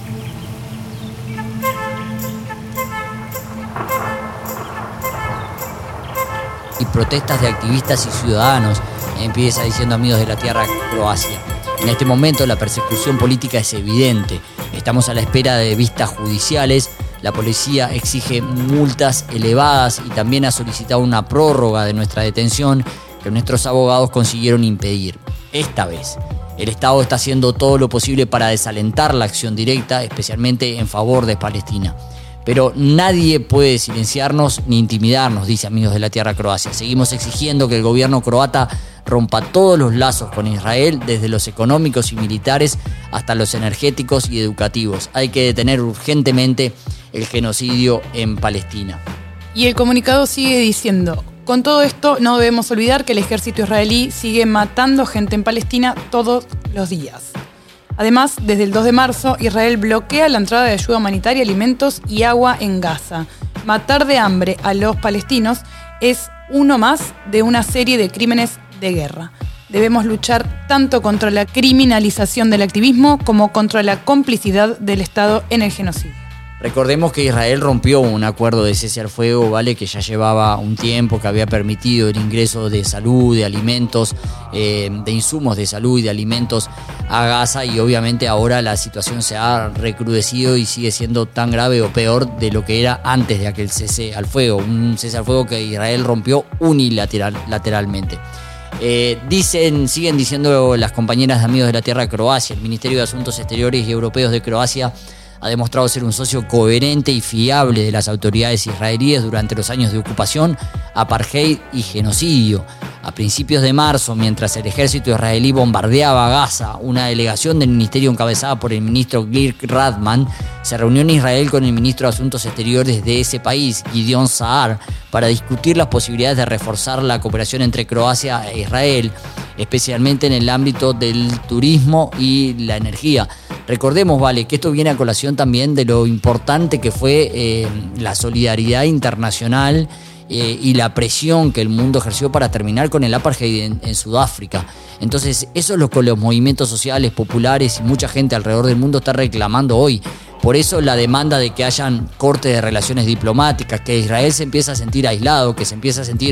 [SPEAKER 21] Y protestas de activistas y ciudadanos, empieza diciendo Amigos de la Tierra Croacia. En este momento la persecución política es evidente. Estamos a la espera de vistas judiciales. La policía exige multas elevadas y también ha solicitado una prórroga de nuestra detención que nuestros abogados consiguieron impedir. Esta vez, el Estado está haciendo todo lo posible para desalentar la acción directa, especialmente en favor de Palestina. Pero nadie puede silenciarnos ni intimidarnos, dice Amigos de la Tierra Croacia. Seguimos exigiendo que el gobierno croata rompa todos los lazos con Israel, desde los económicos y militares hasta los energéticos y educativos. Hay que detener urgentemente el genocidio en Palestina.
[SPEAKER 22] Y el comunicado sigue diciendo: con todo esto no debemos olvidar que el ejército israelí sigue matando gente en Palestina todos los días. Además, desde el 2 de marzo, Israel bloquea la entrada de ayuda humanitaria, alimentos y agua en Gaza. Matar de hambre a los palestinos es uno más de una serie de crímenes de guerra. Debemos luchar tanto contra la criminalización del activismo como contra la complicidad del Estado en el genocidio.
[SPEAKER 21] Recordemos que Israel rompió un acuerdo de cese al fuego, ¿vale? Que ya llevaba un tiempo, que había permitido el ingreso de salud, de alimentos, de insumos de salud y de alimentos a Gaza, y obviamente ahora la situación se ha recrudecido y sigue siendo tan grave o peor de lo que era antes de aquel cese al fuego, un cese al fuego que Israel rompió unilateralmente. Siguen diciendo las compañeras de Amigos de la Tierra Croacia, el Ministerio de Asuntos Exteriores y Europeos de Croacia ha demostrado ser un socio coherente y fiable de las autoridades israelíes durante los años de ocupación, apartheid y genocidio. A principios de marzo, mientras el ejército israelí bombardeaba Gaza, una delegación del ministerio encabezada por el ministro Gil Radman se reunió en Israel con el ministro de Asuntos Exteriores de ese país, Gideon Saar, para discutir las posibilidades de reforzar la cooperación entre Croacia e Israel, especialmente en el ámbito del turismo y la energía. Recordemos, vale, que esto viene a colación también de lo importante que fue la solidaridad internacional y la presión que el mundo ejerció para terminar con el apartheid en Sudáfrica. Entonces, eso es lo que los movimientos sociales, populares y mucha gente alrededor del mundo está reclamando hoy. Por eso la demanda de que hayan cortes de relaciones diplomáticas, que Israel se empiece a sentir aislado, que se empiece a sentir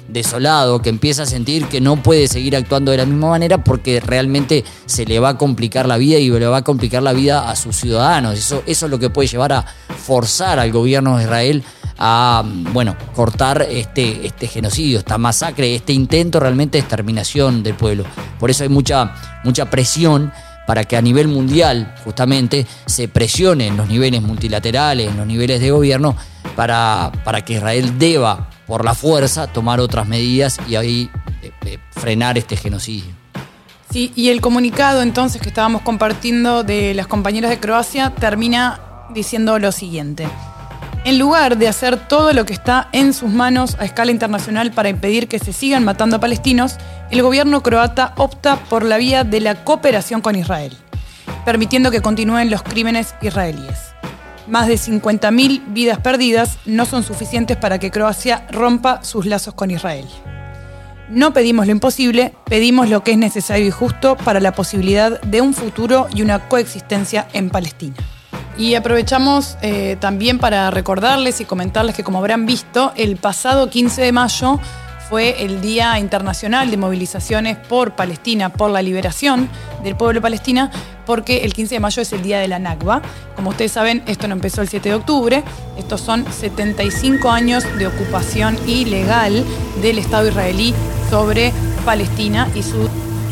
[SPEAKER 21] desolado, que empieza a sentir que no puede seguir actuando de la misma manera porque realmente se le va a complicar la vida y le va a complicar la vida a sus ciudadanos. Eso es lo que puede llevar a forzar al gobierno de Israel a cortar este genocidio, esta masacre, este intento realmente de exterminación del pueblo. Por eso hay mucha presión para que a nivel mundial justamente se presione en los niveles multilaterales, en los niveles de gobierno, para que Israel deba por la fuerza tomar otras medidas y ahí frenar este genocidio.
[SPEAKER 22] Sí, y el comunicado entonces que estábamos compartiendo de las compañeras de Croacia termina diciendo lo siguiente: en lugar de hacer todo lo que está en sus manos a escala internacional para impedir que se sigan matando a palestinos, el gobierno croata opta por la vía de la cooperación con Israel, permitiendo que continúen los crímenes israelíes. Más de 50.000 vidas perdidas no son suficientes para que Croacia rompa sus lazos con Israel. No pedimos lo imposible, pedimos lo que es necesario y justo para la posibilidad de un futuro y una coexistencia en Palestina. Y aprovechamos también para recordarles y comentarles que, como habrán visto, el pasado 15 de mayo fue el Día Internacional de Movilizaciones por Palestina, por la liberación del pueblo de Palestina, porque el 15 de mayo es el Día de la Nakba. Como ustedes saben, esto no empezó el 7 de octubre, estos son 75 años de ocupación ilegal del Estado israelí sobre Palestina y su...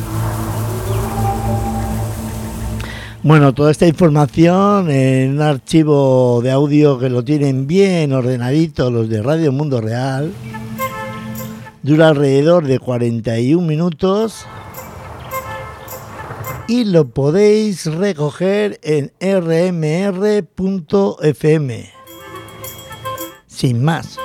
[SPEAKER 1] Bueno, toda esta información en un archivo de audio que lo tienen bien ordenadito los de Radio Mundo Real. Dura alrededor de 41 minutos y lo podéis recoger en rmr.fm. Sin más.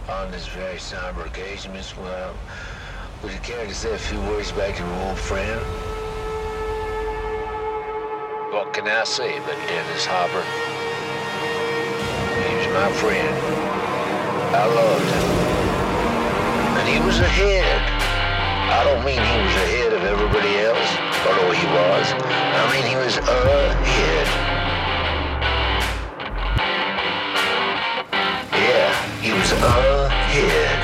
[SPEAKER 6] On this very somber occasion, Miss Well, would you care to say a few words back to your old friend? What can I say but Dennis Hopper? He was my friend. I loved him. And he was ahead. I don't mean he was ahead of everybody else, although he was. I mean he was ahead. Yeah, he was ahead.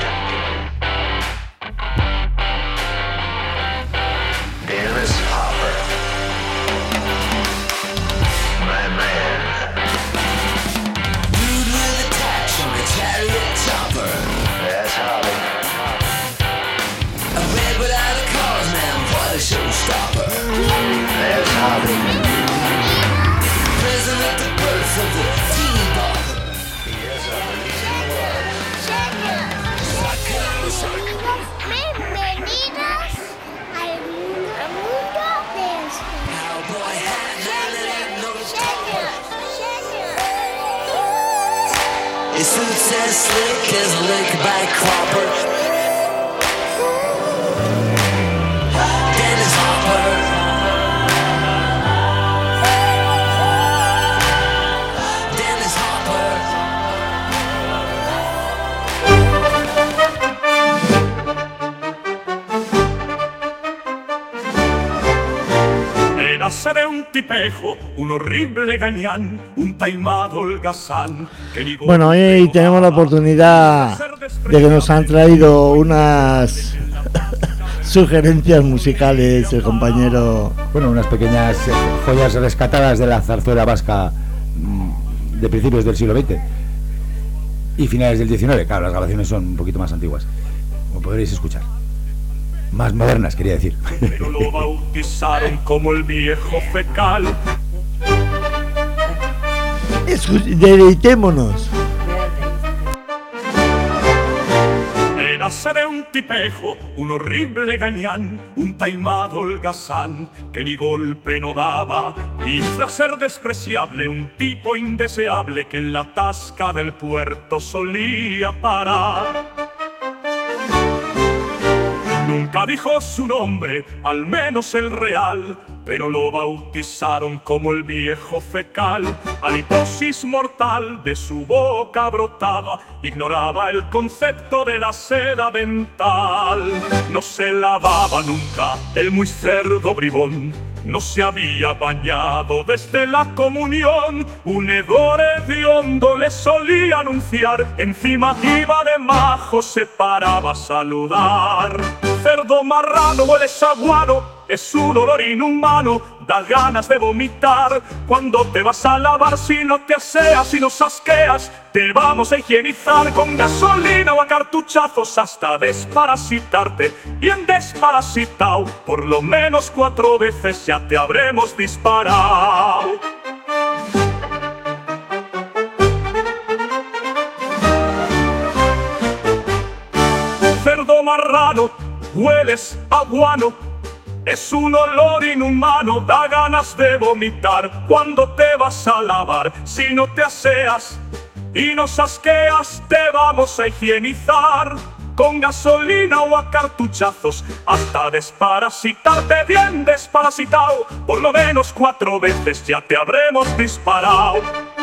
[SPEAKER 6] Dennis Hopper. My man. Dude with a touch on a chariot topper. That's Holly. A red without a cause, man, what a showstopper. That's Holly. Present at the birth of the teeny bopper. Yes, I believe he was.
[SPEAKER 4] Bienvenidos al mundo de
[SPEAKER 6] Cowboy hat, man, it ain't no topper. His suit's as slick as a lick by Cropper. Dennis Hopper. Dennis Hopper.
[SPEAKER 20] Érase de un tipejo, un horrible gañán, un taimado holgazán.
[SPEAKER 1] Bueno, hoy tenemos la oportunidad de que nos han traído unas sugerencias musicales el compañero.
[SPEAKER 16] Bueno, unas pequeñas joyas rescatadas de la zarzuela vasca de principios del siglo XX y finales del XIX. Claro, las grabaciones son un poquito más antiguas, como podréis escuchar. Más modernas, quería decir.
[SPEAKER 20] Pero lo bautizaron como el viejo fecal.
[SPEAKER 1] Deleitémonos.
[SPEAKER 20] Érase de un tipejo, un horrible gañán, un taimado holgazán, que ni golpe no daba, y tras ser despreciable, un tipo indeseable que en la tasca del puerto solía parar. Nunca dijo su nombre, al menos el real, pero lo bautizaron como el viejo fecal. Halitosis mortal de su boca brotaba, ignoraba el concepto de la seda dental. No se lavaba nunca, el muy cerdo bribón, no se había bañado desde la comunión. Un hedor hediondo le solía anunciar, encima iba de majo, se paraba a saludar. Cerdo marrano huele saguaro, es un olor inhumano, da ganas de vomitar. Cuando te vas a lavar, si no te aseas y nos asqueas, te vamos a higienizar con gasolina o a cartuchazos hasta desparasitarte. Y en desparasitao, por lo menos 4 veces ya te habremos disparado. Cerdo marrano, hueles a guano, es un olor inhumano, da ganas de vomitar. Cuando te vas a lavar, si no te aseas y nos asqueas, te vamos a higienizar con gasolina o a cartuchazos hasta desparasitarte. Bien desparasitado, por lo menos 4 veces ya te habremos disparado.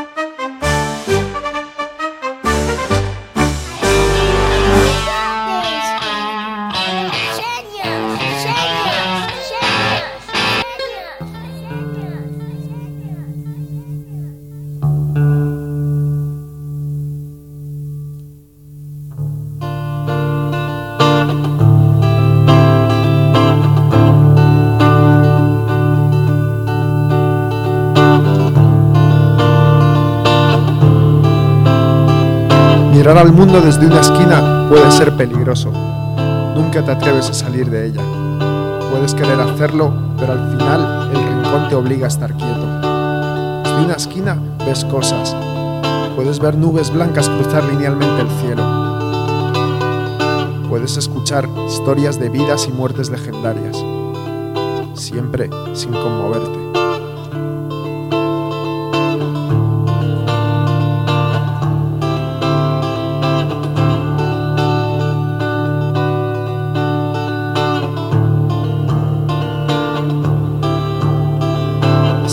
[SPEAKER 5] Mirar al mundo desde una esquina puede ser peligroso. Nunca te atreves a salir de ella. Puedes querer hacerlo, pero al final el rincón te obliga a estar quieto. Desde una esquina ves cosas. Puedes ver nubes blancas cruzar linealmente el cielo. Puedes escuchar historias de vidas y muertes legendarias, siempre sin conmoverte.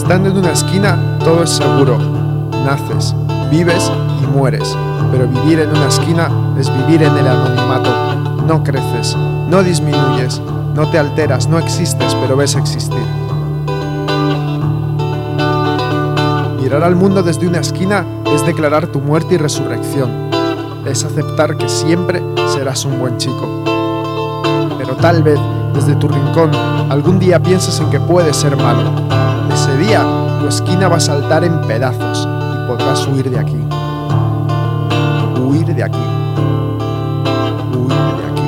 [SPEAKER 5] Estando en una esquina, todo es seguro. Naces, vives y mueres. Pero vivir en una esquina es vivir en el anonimato. No creces, no disminuyes, no te alteras, no existes, pero ves existir. Mirar al mundo desde una esquina es declarar tu muerte y resurrección. Es aceptar que siempre serás un buen chico. Pero tal vez, desde tu rincón, algún día pienses en que puedes ser malo. Ese día, tu esquina va a saltar en pedazos y podrás huir de aquí. Huir de aquí. Huir de aquí.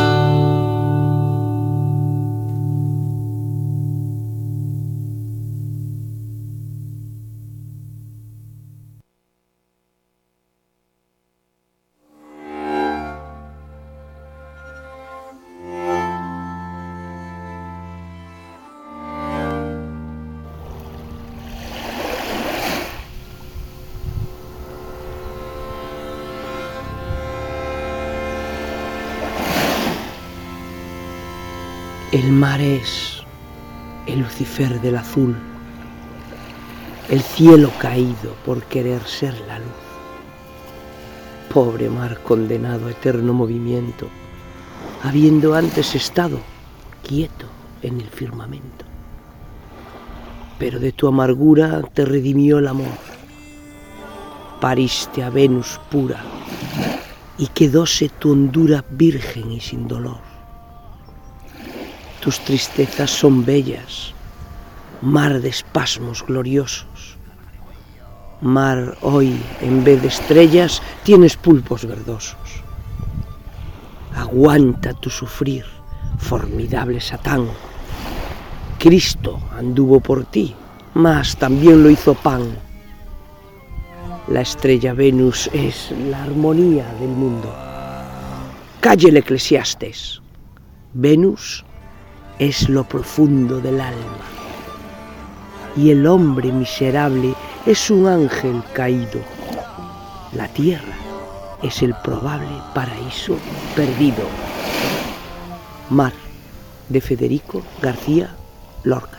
[SPEAKER 8] El mar es el Lucifer del azul, el cielo caído por querer ser la luz. Pobre mar condenado a eterno movimiento, habiendo antes estado quieto en el firmamento. Pero de tu amargura te redimió el amor, pariste a Venus pura y quedóse tu hondura virgen y sin dolor. Tus tristezas son bellas, mar de espasmos gloriosos. Mar, hoy, en vez de estrellas, tienes pulpos verdosos. Aguanta tu sufrir, formidable Satán. Cristo anduvo por ti, mas también lo hizo Pan. La estrella Venus es la armonía del mundo. Calle el Eclesiastés. Venus es lo profundo del alma, y el hombre miserable es un ángel caído. La tierra es el probable paraíso perdido. Mar, de Federico García Lorca.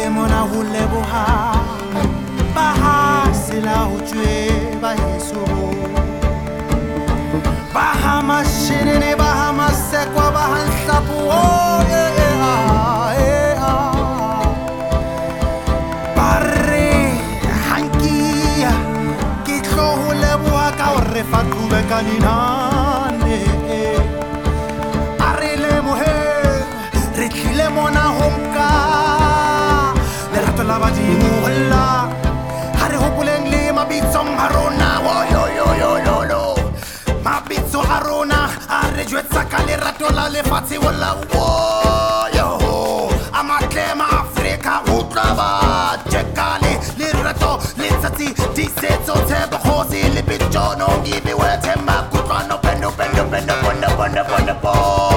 [SPEAKER 10] Hule buha, baha sila ujwe bahesu. arre fatule caninane arele mujer ritile mona homka lerato la vadimu halla hare hopuleng le mabitsong harona wo yo yo yo yo lo mabitso harona arre juetsa kale rato la le fatsi wala wo yo amatlema afrika utrava chekale lirato litsati disetso teba hosi lipichono gibi wetema kutrano pendo pendo pendo pendo pendo pendo po.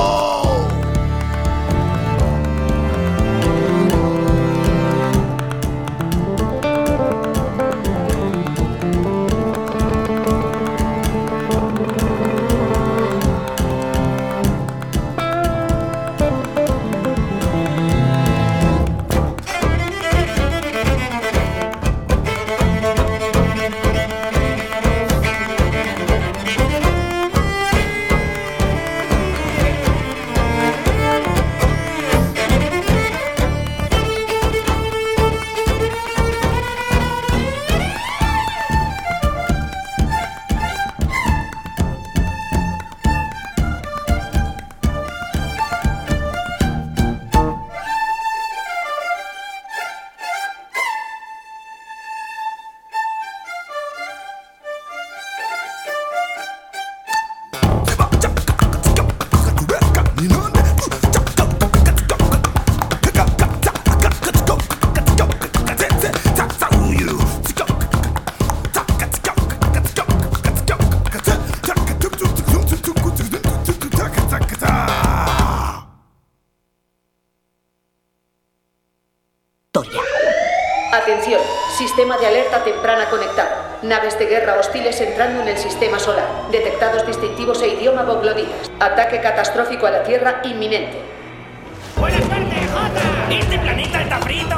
[SPEAKER 11] Atención, sistema de alerta temprana conectado. Naves de guerra hostiles entrando en el sistema solar. Detectados distintivos e idioma bogloditas. Ataque catastrófico a la Tierra inminente.
[SPEAKER 23] ¡Buena suerte, Jota! ¡Este planeta está frito!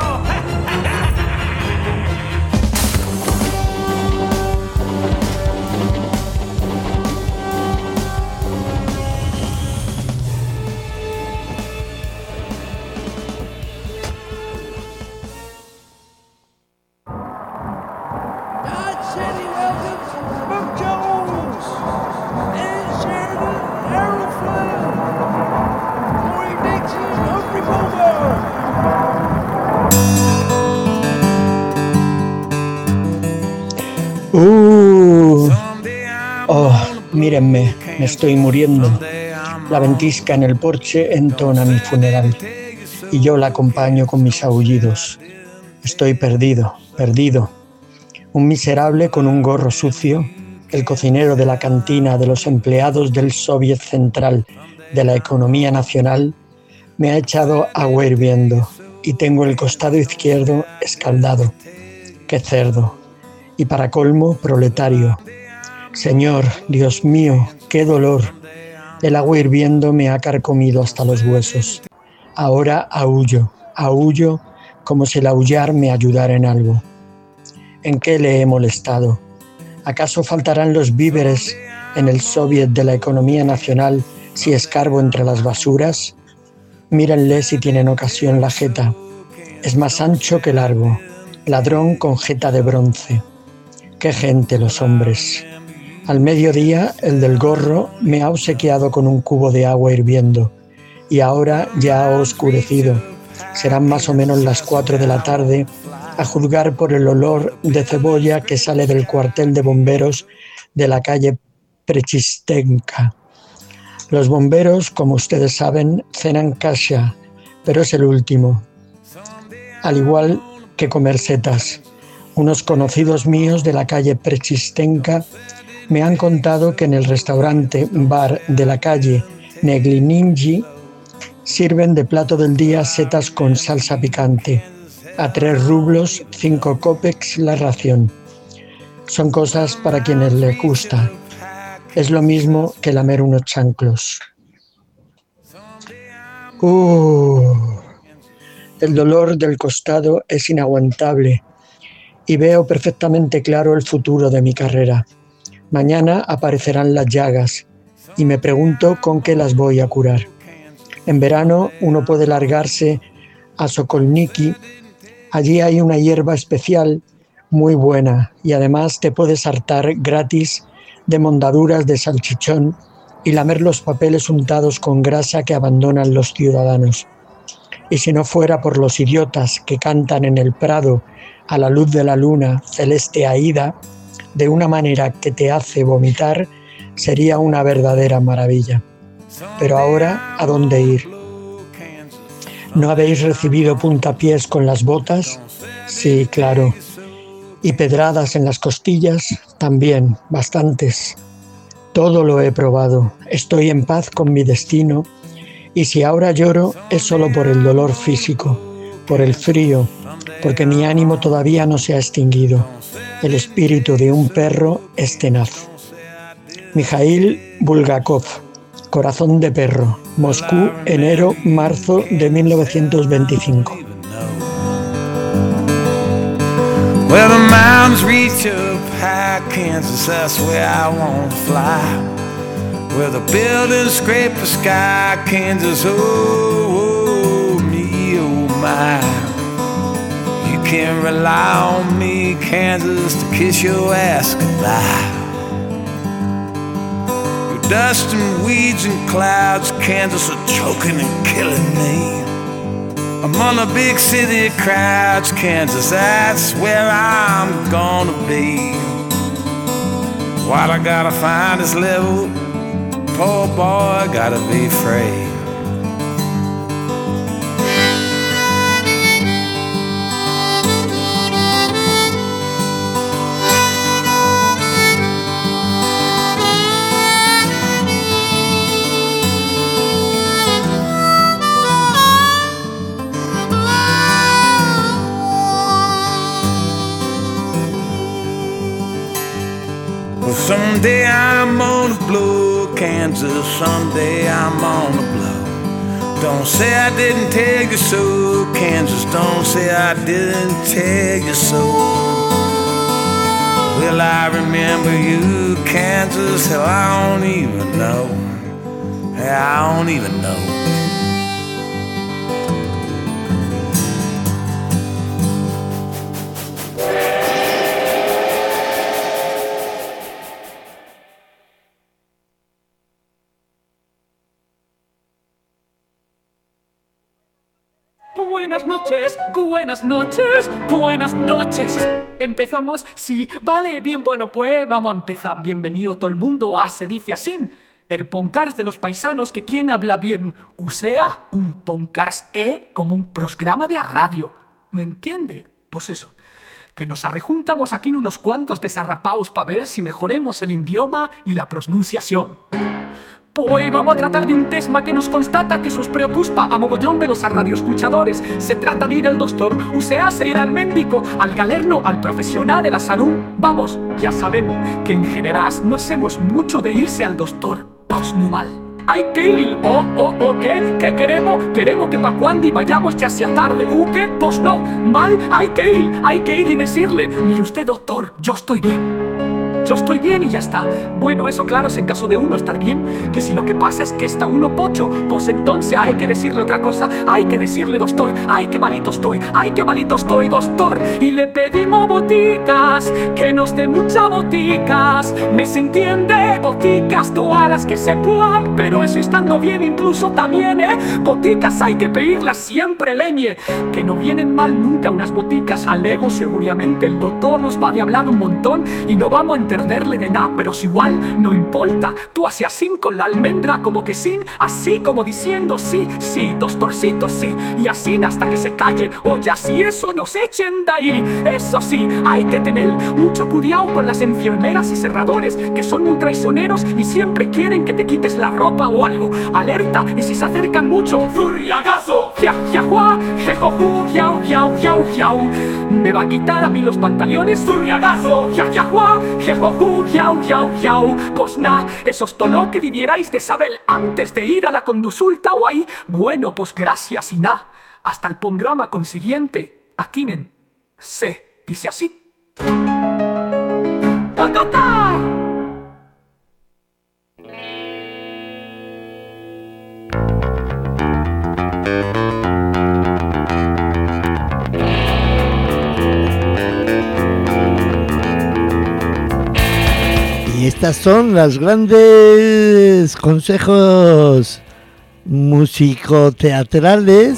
[SPEAKER 24] Mírenme, me estoy muriendo. La ventisca en el porche entona mi funeral y yo la acompaño con mis aullidos. Estoy perdido, perdido. Un miserable con un gorro sucio, el cocinero de la cantina de los empleados del Soviet Central de la Economía Nacional, me ha echado agua hirviendo y tengo el costado izquierdo escaldado. ¡Qué cerdo! Y para colmo, proletario. Señor, Dios mío, qué dolor. El agua hirviendo me ha carcomido hasta los huesos. Ahora aúllo como si el aullar me ayudara en algo. ¿En qué le he molestado? ¿Acaso faltarán los víveres en el Soviet de la Economía Nacional si escarbo entre las basuras? Mírenle si tienen ocasión la jeta. Es más ancho que largo. Ladrón con jeta de bronce. ¡Qué gente los hombres! Al mediodía, el del gorro me ha obsequiado con un cubo de agua hirviendo y ahora ya ha oscurecido. Serán más o menos las 4 de la tarde, a juzgar por el olor de cebolla que sale del cuartel de bomberos de la calle Prechistenka. Los bomberos, como ustedes saben, cenan kasha, pero es el último. Al igual que comer setas. Unos conocidos míos de la calle Prechistenka me han contado que en el restaurante bar de la calle Neglininji sirven de plato del día setas con salsa picante. A 3 rublos, 5 kopecks la ración. Son cosas para quienes les gusta. Es lo mismo que lamer unos chanclos. El dolor del costado es inaguantable y veo perfectamente claro el futuro de mi carrera. Mañana aparecerán las llagas y me pregunto con qué las voy a curar. En verano uno puede largarse a Sokolniki. Allí hay una hierba especial muy buena y además te puedes hartar gratis de mondaduras de salchichón y lamer los papeles untados con grasa que abandonan los ciudadanos. Y si no fuera por los idiotas que cantan en el Prado a la luz de la luna celeste Aída, de una manera que te hace vomitar, sería una verdadera maravilla. Pero ahora, ¿a dónde ir? ¿No habéis recibido puntapiés con las botas? Sí, claro. ¿Y pedradas en las costillas? También, bastantes. Todo lo he probado. Estoy en paz con mi destino. Y si ahora lloro, es solo por el dolor físico, por el frío, porque mi ánimo todavía no se ha extinguido. El espíritu de un perro es tenaz. Mikhail Bulgakov, Corazón de perro, Moscú, enero-marzo de 1925.
[SPEAKER 10] Well, the mountains reach up high, Kansas, that's where I want to fly. Where the buildings scrape the sky, Kansas, oh, me, oh, my. You can rely on me, Kansas, to kiss your ass goodbye. Your dust and weeds and clouds, Kansas, are choking and killing me. Among the big city crowds, Kansas, that's where I'm gonna be. While I gotta find this level, poor boy gotta be free. Someday I'm gonna blow, Kansas, someday I'm gonna blow. Don't say I didn't tell you so, Kansas, don't say I didn't tell you so. Well, I remember you, Kansas, hell, I don't even know. Hell, I don't even know.
[SPEAKER 20] Buenas noches, buenas noches, buenas noches. ¿Empezamos? Sí, vale, bien, bueno, pues vamos a empezar. Bienvenido todo el mundo a Se Dice Así, el podcast de los paisanos que quien habla bien. O sea, un podcast como un programa de radio. ¿Me entiende? Pues eso, que nos arrejuntamos aquí en unos cuantos desarrapaos para ver si mejoremos el idioma y la pronunciación. Pues vamos a tratar de un tema que nos constata que sus preocupa a mogollón de los radioescuchadores. Se trata de ir al doctor, o sea, se ir al médico, al galerno, al profesional de la salud. Vamos, ya sabemos que en general no hacemos mucho de irse al doctor. Pues no mal. Hay que ir, ¿qué queremos? Queremos que pa' cuando y vayamos ya sea tarde, ¿qué? Pues no, mal, hay que ir y decirle, mire usted doctor, yo estoy bien y ya está. Bueno, eso claro es en caso de uno estar bien, que si lo que pasa es que está uno pocho, pues entonces hay que decirle otra cosa, hay que decirle doctor, ay qué malito estoy, doctor. Y le pedimos boticas, que nos dé muchas boticas, me se entiende, boticas todas las que se puedan, pero eso estando bien incluso también, boticas hay que pedirlas siempre, leñe, que no vienen mal nunca unas boticas al ego, seguramente el doctor nos va a hablar un montón y no vamos a entenderle de nada, pero si igual no importa, tú haces así con la almendra como que sin, así como diciendo sí, doctorcito, sí, y así hasta que se callen, oye, así eso nos echen de ahí. Eso sí, hay que tener mucho cuidado con las enfermeras y cerradores, que son muy traicioneros y siempre quieren que te quites la ropa o algo. Alerta, y si se acercan mucho, ¡furiagazo! ¡Jiajua! ¡Jejoju! ¡Jiao, jiao, jiao, jiao! Me va a quitar a mí los pantalones, ¡furiagazo! ¡Jiajua! ¡Jejoju! ¡Jiao, jiao, jiao! Pues nada, eso es todo lo que debierais de saber antes de ir a la consulta o ahí. Bueno, pues gracias y nada. Hasta el programa consiguiente. Aquí en Se Dice Así. ¡Tacata!
[SPEAKER 1] Y Y estas son los grandes consejos musicoteatrales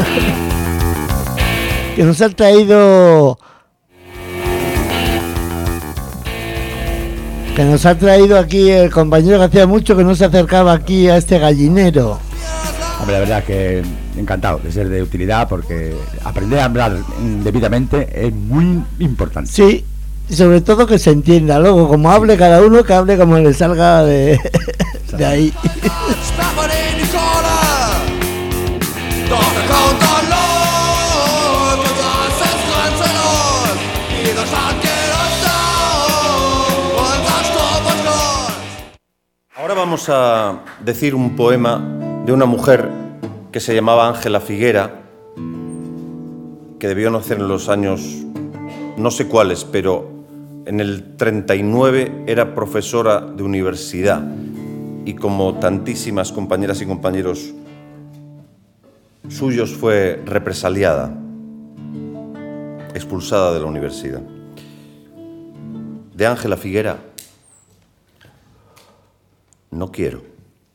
[SPEAKER 1] que nos ha traído aquí el compañero que hacía mucho que no se acercaba aquí a este gallinero.
[SPEAKER 16] Hombre, la verdad que encantado de ser de utilidad, porque aprender a hablar debidamente es muy importante.
[SPEAKER 1] Sí, sobre todo que se entienda. Luego, como hable cada uno, que hable como le salga de ahí.
[SPEAKER 9] Ahora vamos a decir un poema de una mujer que se llamaba Ángela Figuera, que debió nacer en los años no sé cuáles, pero en el 39 era profesora de universidad y, como tantísimas compañeras y compañeros suyos, fue represaliada, expulsada de la universidad. De Ángela Figuera: no quiero.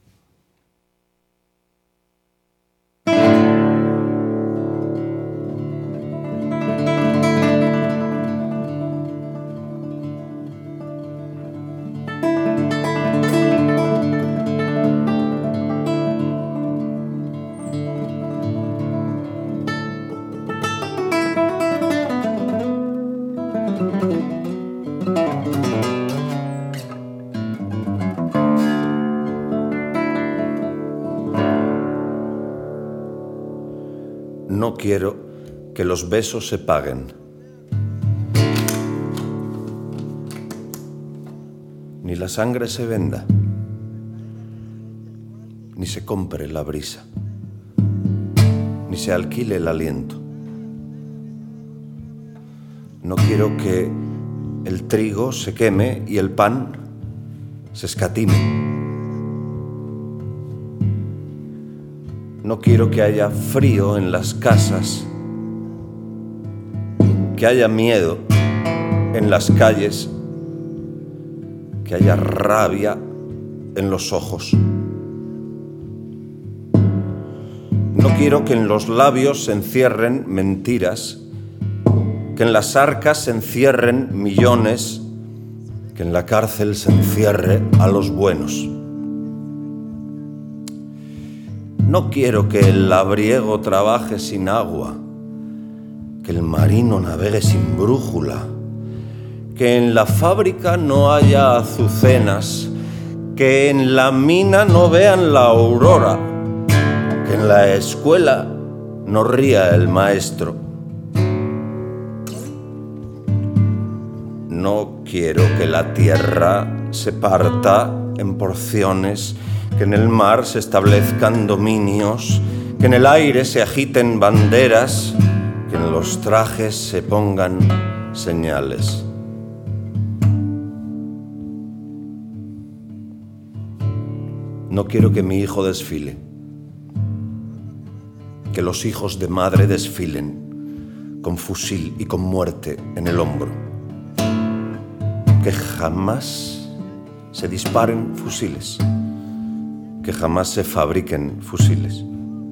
[SPEAKER 9] No quiero que los besos se paguen, ni la sangre se venda, ni se compre la brisa, ni se alquile el aliento. No quiero que el trigo se queme y el pan se escatime. No quiero que haya frío en las casas, que haya miedo en las calles, que haya rabia en los ojos. No quiero que en los labios se encierren mentiras, que en las arcas se encierren millones, que en la cárcel se encierre a los buenos. No quiero que el labriego trabaje sin agua, que el marino navegue sin brújula, que en la fábrica no haya azucenas, que en la mina no vean la aurora, que en la escuela no ría el maestro. No quiero que la tierra se parta en porciones, que en el mar se establezcan dominios, que en el aire se agiten banderas, que en los trajes se pongan señales. No quiero que mi hijo desfile, que los hijos de madre desfilen con fusil y con muerte en el hombro, que jamás se disparen fusiles, que jamás se fabriquen fusiles.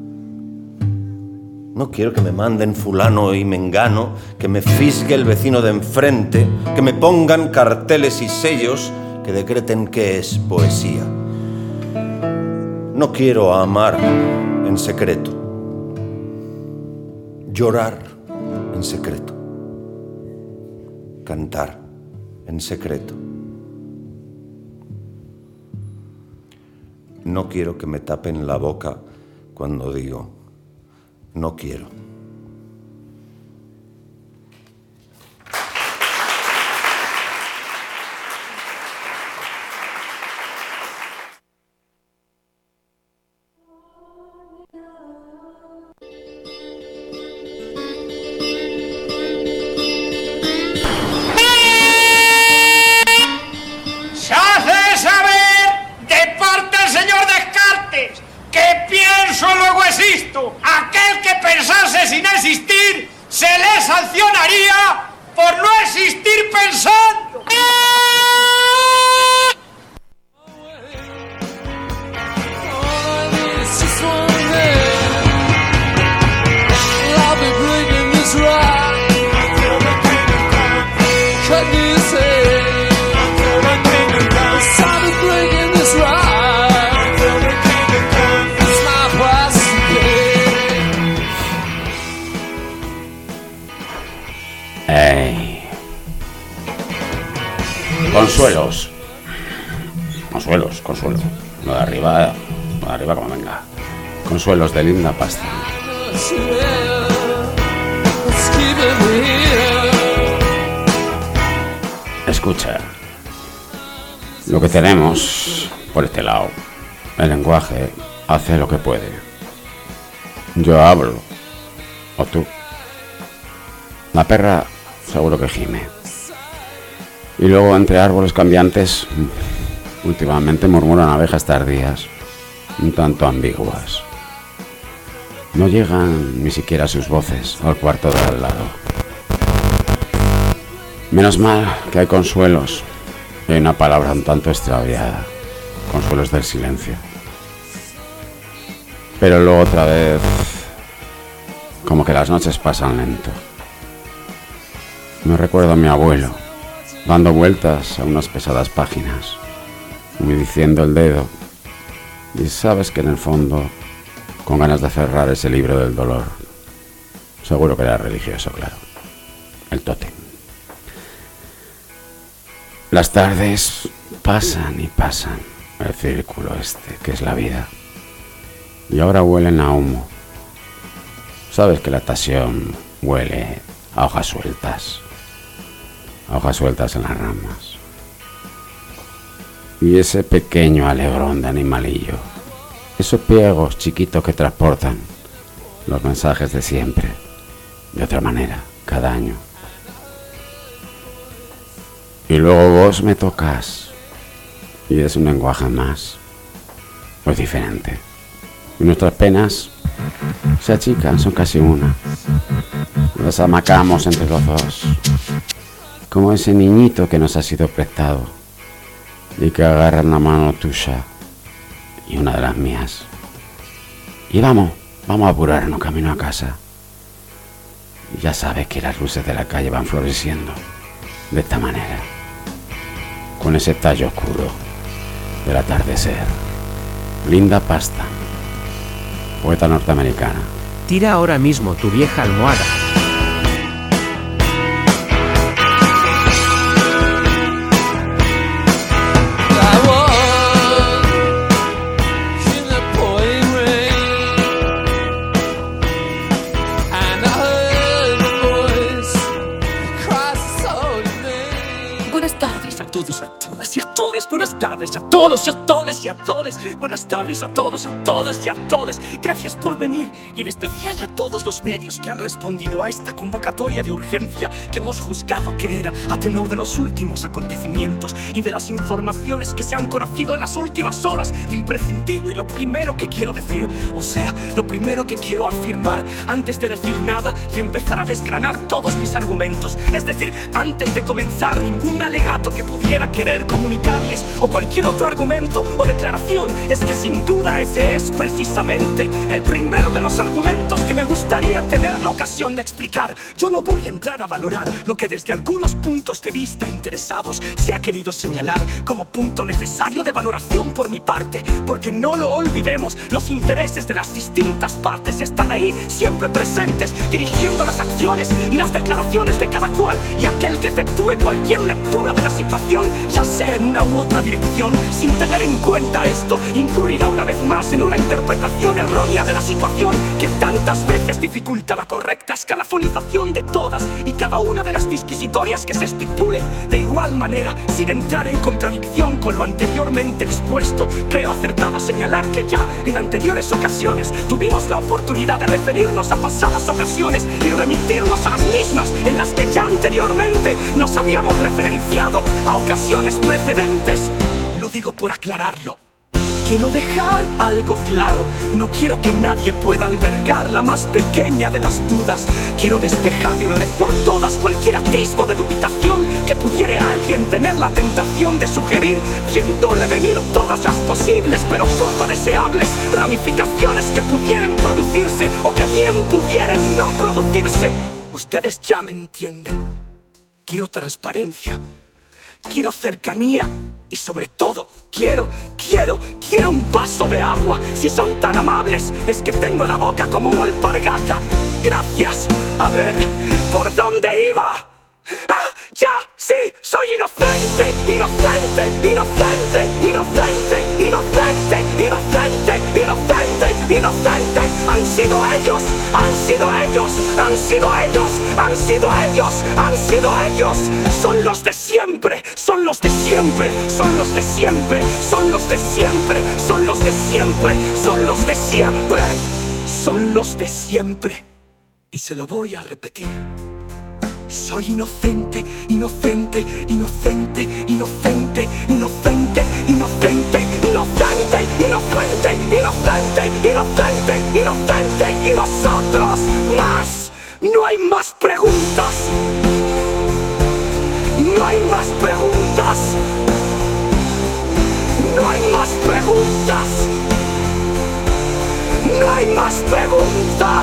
[SPEAKER 9] No quiero que me manden fulano y mengano, que me fisgue el vecino de enfrente, que me pongan carteles y sellos que decreten qué es poesía. No quiero amar en secreto, llorar en secreto, cantar en secreto. No quiero que me tapen la boca cuando digo no quiero.
[SPEAKER 23] Aquel que pensase
[SPEAKER 17] Consuelos. Consuelo. Lo de arriba como venga. Consuelos de linda pasta. Escucha. Lo que tenemos por este lado, el lenguaje hace lo que puede. Yo hablo, o tú. La perra seguro que gime. Y luego entre árboles cambiantes, últimamente murmuran abejas tardías, un tanto ambiguas. No llegan ni siquiera sus voces al cuarto de al lado. Menos mal que hay consuelos. Y hay una palabra un tanto extraviada. Consuelos del silencio. Pero luego otra vez, como que las noches pasan lento. Me recuerdo a mi abuelo, dando vueltas a unas pesadas páginas, humedeciendo el dedo. Y sabes que en el fondo, con ganas de cerrar ese libro del dolor. Seguro que era religioso, claro. El tótem. Las tardes pasan y pasan, el círculo este, que es la vida. Y ahora huelen a humo. Sabes que la estación huele a hojas sueltas. A hojas sueltas en las ramas. Y ese pequeño alegrón de animalillo. Esos pliegos chiquitos que transportan los mensajes de siempre. De otra manera, cada año. Y luego vos me tocas. Y es un lenguaje más. Pues diferente. Y nuestras penas se achican, son casi una. Las amacamos entre los dos. Como ese niñito que nos ha sido prestado. Y que agarra una mano tuya. Y una de las mías. Y vamos a apurarnos camino a casa. Y ya sabes que las luces de la calle van floreciendo. De esta manera. Con ese tallo oscuro del atardecer. Linda pasta, poeta norteamericana.
[SPEAKER 12] Tira ahora mismo tu vieja almohada.
[SPEAKER 20] Buenas tardes a todos y a todas y a todos. Buenas tardes a todos y a todos. Gracias por venir y en especial a todos los medios que han respondido a esta convocatoria de urgencia que hemos juzgado que era a tenor de los últimos acontecimientos y de las informaciones que se han conocido en las últimas horas. Imprescindible. Y lo primero que quiero decir, lo primero que quiero afirmar antes de decir nada y empezar a desgranar todos mis argumentos, es decir, antes de comenzar ningún alegato que pudiera querer comunicarles o cualquier otro argumento o declaración, es que sin duda ese es precisamente el primero de los argumentos que me gustaría tener la ocasión de explicar. Yo no voy a entrar a valorar lo que desde algunos puntos de vista interesados se ha querido señalar como punto necesario de valoración por mi parte, porque no lo olvidemos, los intereses de las distintas partes están ahí, siempre presentes, dirigiendo las acciones y las declaraciones de cada cual, y aquel que efectúe cualquier lectura de la situación, ya sea en una u otra dirección, sin tener en cuenta esto, incluirá una vez más en una interpretación errónea de la situación que tantas veces dificulta la correcta escalafonización de todas y cada una de las disquisitorias que se estipule. De igual manera, sin entrar en contradicción con lo anteriormente expuesto, creo acertado señalar que ya en anteriores ocasiones tuvimos la oportunidad de referirnos a pasadas ocasiones y remitirnos a las mismas en las que ya anteriormente nos habíamos referenciado a ocasiones precedentes. Lo digo por aclararlo. Quiero dejar algo claro, no quiero que nadie pueda albergar la más pequeña de las dudas. Quiero despejar de una vez por todas cualquier atisbo de dubitación que pudiera alguien tener la tentación de sugerir, viéndole venir todas las posibles pero poco deseables ramificaciones que pudieran producirse o que bien pudieran no producirse. Ustedes ya me entienden. Quiero transparencia, quiero cercanía y sobre todo quiero un vaso de agua. Si son tan amables, es que tengo la boca como una alpargata. Gracias. A ver, ¿por dónde iba? Ya, sí, soy inocente, inocente, inocente, inocente, inocente, inocente, inocente, inocente. Han sido ellos, han sido ellos, han sido ellos, han sido ellos, han sido ellos. Son los de siempre, son los de siempre, son los de siempre, son los de siempre, son los de siempre, son los de siempre, son los de siempre. Y se lo voy a repetir. Soy inocente, inocente, inocente, inocente, inocente, inocente, inocente, inocente, inocente, inocente, inocente. Y nosotros más. No hay más preguntas. No hay más preguntas. No hay más preguntas. No hay más preguntas.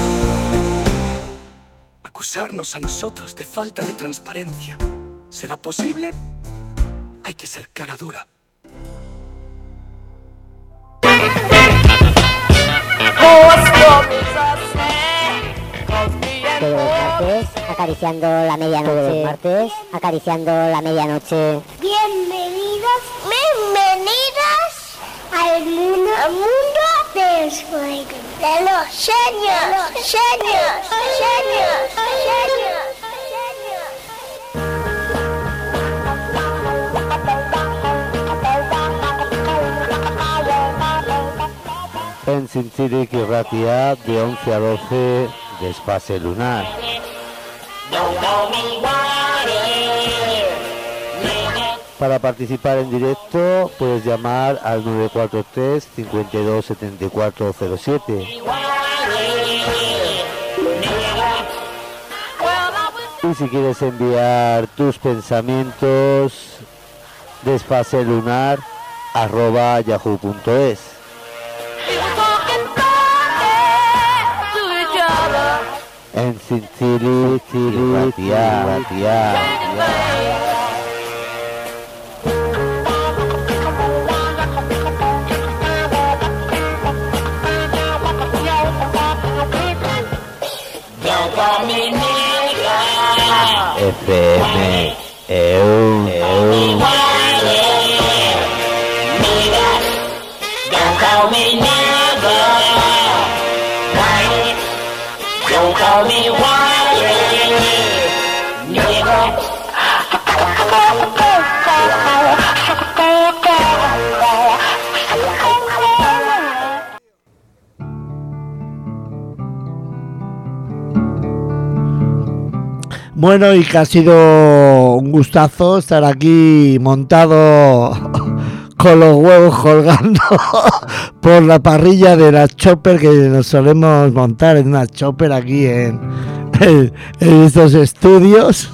[SPEAKER 20] Acusarnos a nosotros de falta de transparencia, ¿será posible? Hay que ser cara dura.
[SPEAKER 13] Todos los martes, acariciando la medianoche. Todos los martes, acariciando la medianoche.
[SPEAKER 4] Bienvenidos, bienvenidas al mundo del sueño. De los sueños, sueños, sueños, sueños.
[SPEAKER 1] En Zintzilik Irratia, de 11 a 12, Desfase Lunar. Para participar en directo puedes llamar al 943 52 74 07. Y si quieres enviar tus pensamientos, desfaselunar@yahoo.es. En Zintzilik Irratia. FM EU.
[SPEAKER 10] Don't call me nigga. Don't call me
[SPEAKER 1] Bueno, y que ha sido un gustazo estar aquí montado con los huevos colgando por la parrilla de la chopper que nos solemos montar en una chopper aquí en estos estudios.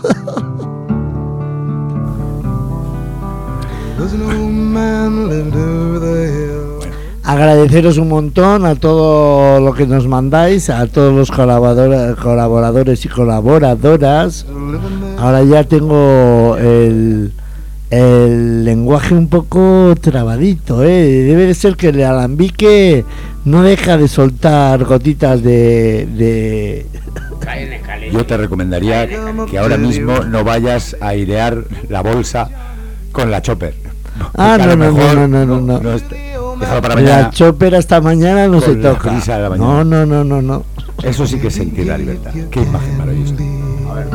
[SPEAKER 1] Agradeceros un montón a todo lo que nos mandáis, a todos los colaboradores y colaboradoras. Ahora ya tengo el lenguaje un poco trabadito, Debe de ser que el alambique no deja de soltar gotitas de...
[SPEAKER 16] Yo te recomendaría que ahora mismo no vayas a airear la bolsa con la chopper.
[SPEAKER 1] Ah, no.
[SPEAKER 16] Déjalo para mañana.
[SPEAKER 1] La chopper hasta mañana no se toca. No.
[SPEAKER 16] Eso sí que es sentir la libertad. Qué imagen maravillosa. A ver.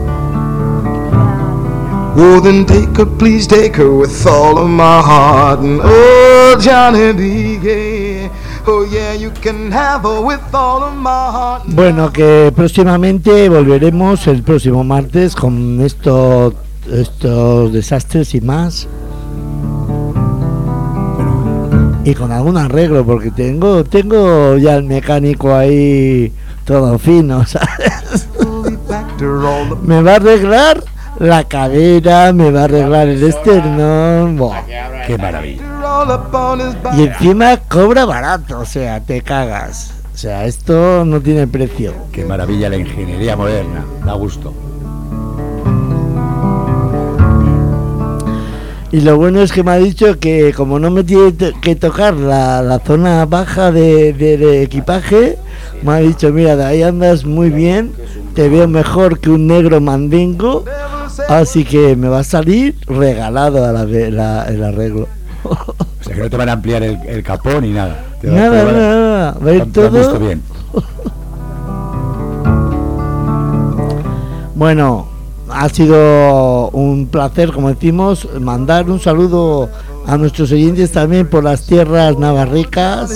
[SPEAKER 10] Oh, then take her, please take her with all of my heart. And oh, Johnny B. Yeah. Oh, yeah, you can have her with all of my heart.
[SPEAKER 1] Bueno, que próximamente volveremos el próximo martes con estos desastres y más. Y con algún arreglo, porque tengo ya el mecánico ahí todo fino, ¿sabes? Me va a arreglar la cadera, me va a arreglar el esternón. Buah,
[SPEAKER 16] qué maravilla.
[SPEAKER 1] Y encima cobra barato, o sea, te cagas. O sea, esto no tiene precio.
[SPEAKER 16] Qué maravilla la ingeniería moderna, da gusto.
[SPEAKER 1] Y lo bueno es que me ha dicho que como no me tiene que tocar la zona baja de equipaje, me ha dicho, mira, de ahí andas muy bien, te veo mejor que un negro mandingo, así que me va a salir regalado el arreglo.
[SPEAKER 16] O sea que no te van a ampliar el capó ni nada.
[SPEAKER 1] Nada. Va a ir todo
[SPEAKER 16] bien.
[SPEAKER 1] Bueno, ha sido un placer, como decimos, mandar un saludo a nuestros oyentes también por las tierras navarricas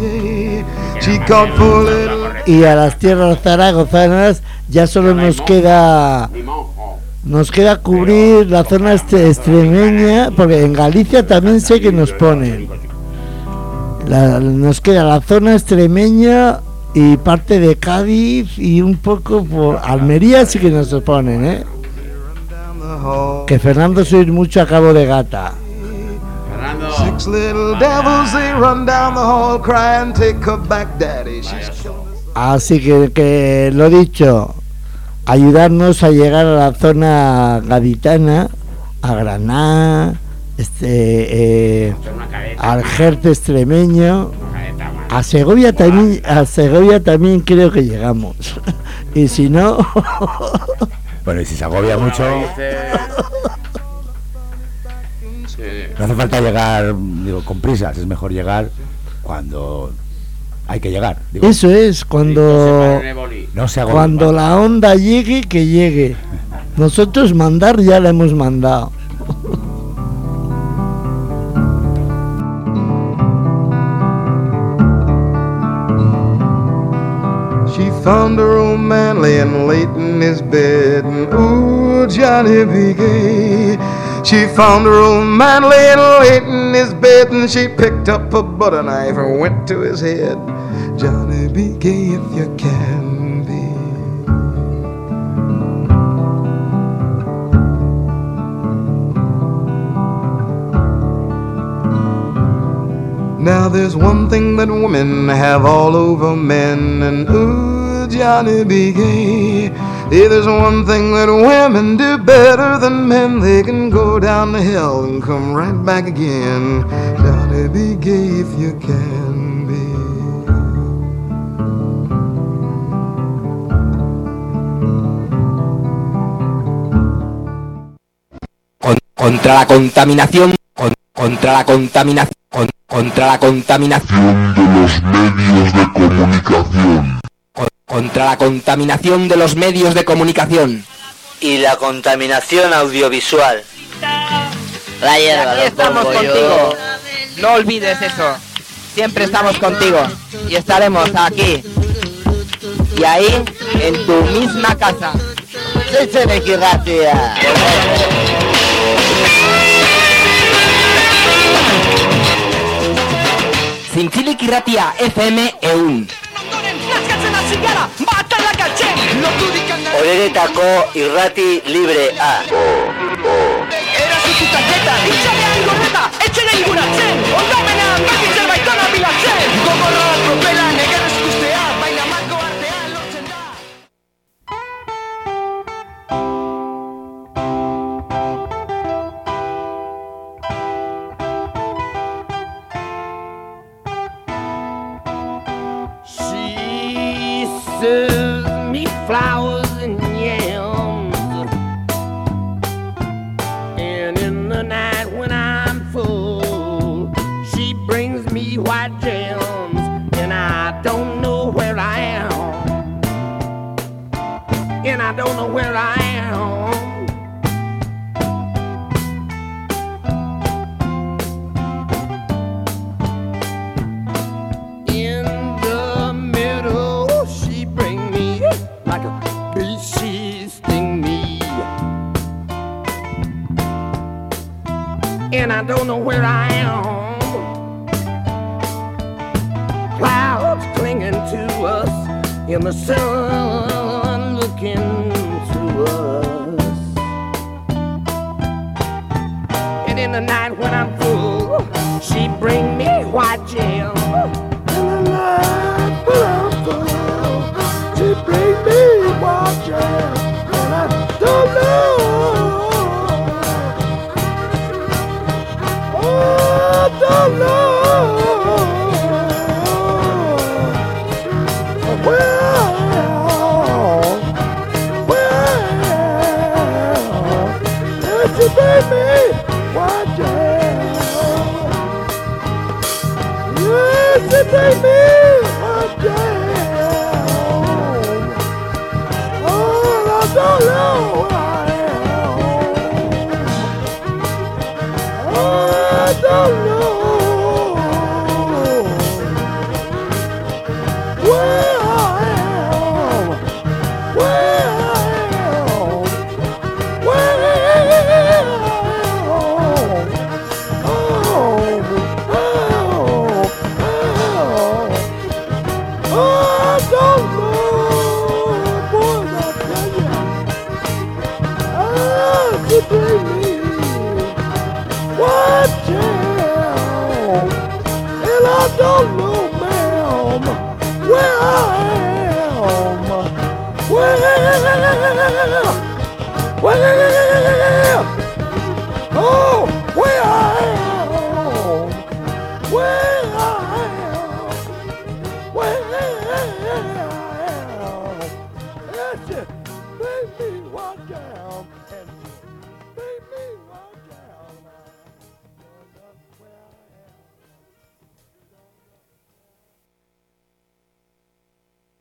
[SPEAKER 1] y a las tierras zaragozanas. Ya solo nos queda cubrir la zona extremeña, porque en Galicia también sé que nos ponen. Nos queda la zona extremeña y parte de Cádiz y un poco por Almería sí que nos ponen, ¿eh? Que Fernando se ir mucho a Cabo de Gata. Así que lo dicho, ayudarnos a llegar a la zona gaditana, a Granada, al Jerte extremeño, a Segovia también creo que llegamos. Y si no
[SPEAKER 16] bueno, y si se agobia mucho, no hace falta llegar, digo, con prisas, es mejor llegar cuando hay que llegar. Digo.
[SPEAKER 1] Eso es, cuando la onda llegue, que llegue. Nosotros mandar ya la hemos mandado.
[SPEAKER 14] She found her old man laying late in his bed, and ooh, Johnny be gay. She found her old man laying late in his bed, and she picked up a butter knife and went to his head. Johnny be gay if you can be. Now there's one thing that women have all over men, and ooh, Johnny be gay. Yeah, there's one thing that women do better than men. They can go down to hell and come right back again. Johnny be gay if you can be.
[SPEAKER 15] Contra la contaminación, contra la contaminación. Contra la contaminación de los medios de comunicación. Contra la contaminación de los medios de comunicación.
[SPEAKER 18] Y la contaminación audiovisual.
[SPEAKER 19] La hierba,
[SPEAKER 18] aquí estamos contigo. No olvides eso. Siempre estamos contigo. Y estaremos aquí. Y ahí, en tu misma casa. Zintzilik irratia FM eun. Oreretako irrati libre A.
[SPEAKER 19] Serves me flowers and yams, and in the night when I'm full, she brings me white gems, and I don't know where I am, and I don't know where I am. And I don't know where I am. Clouds clinging to us in the sun, looking to us. And in the night when I'm full, she bring me white gem. In the night when I'm full, she bring me white gem. And I don't know. Don't know where
[SPEAKER 10] to take me down. Oh, I don't know where I am. Oh, I don't know where I am. Where I am. Where I am. I don't know, boys, I tell you. To bring me what town? And I don't know, ma'am, where I am. Where? Oh, where I am. Where I am. Where I am. That's it. Make me walk down.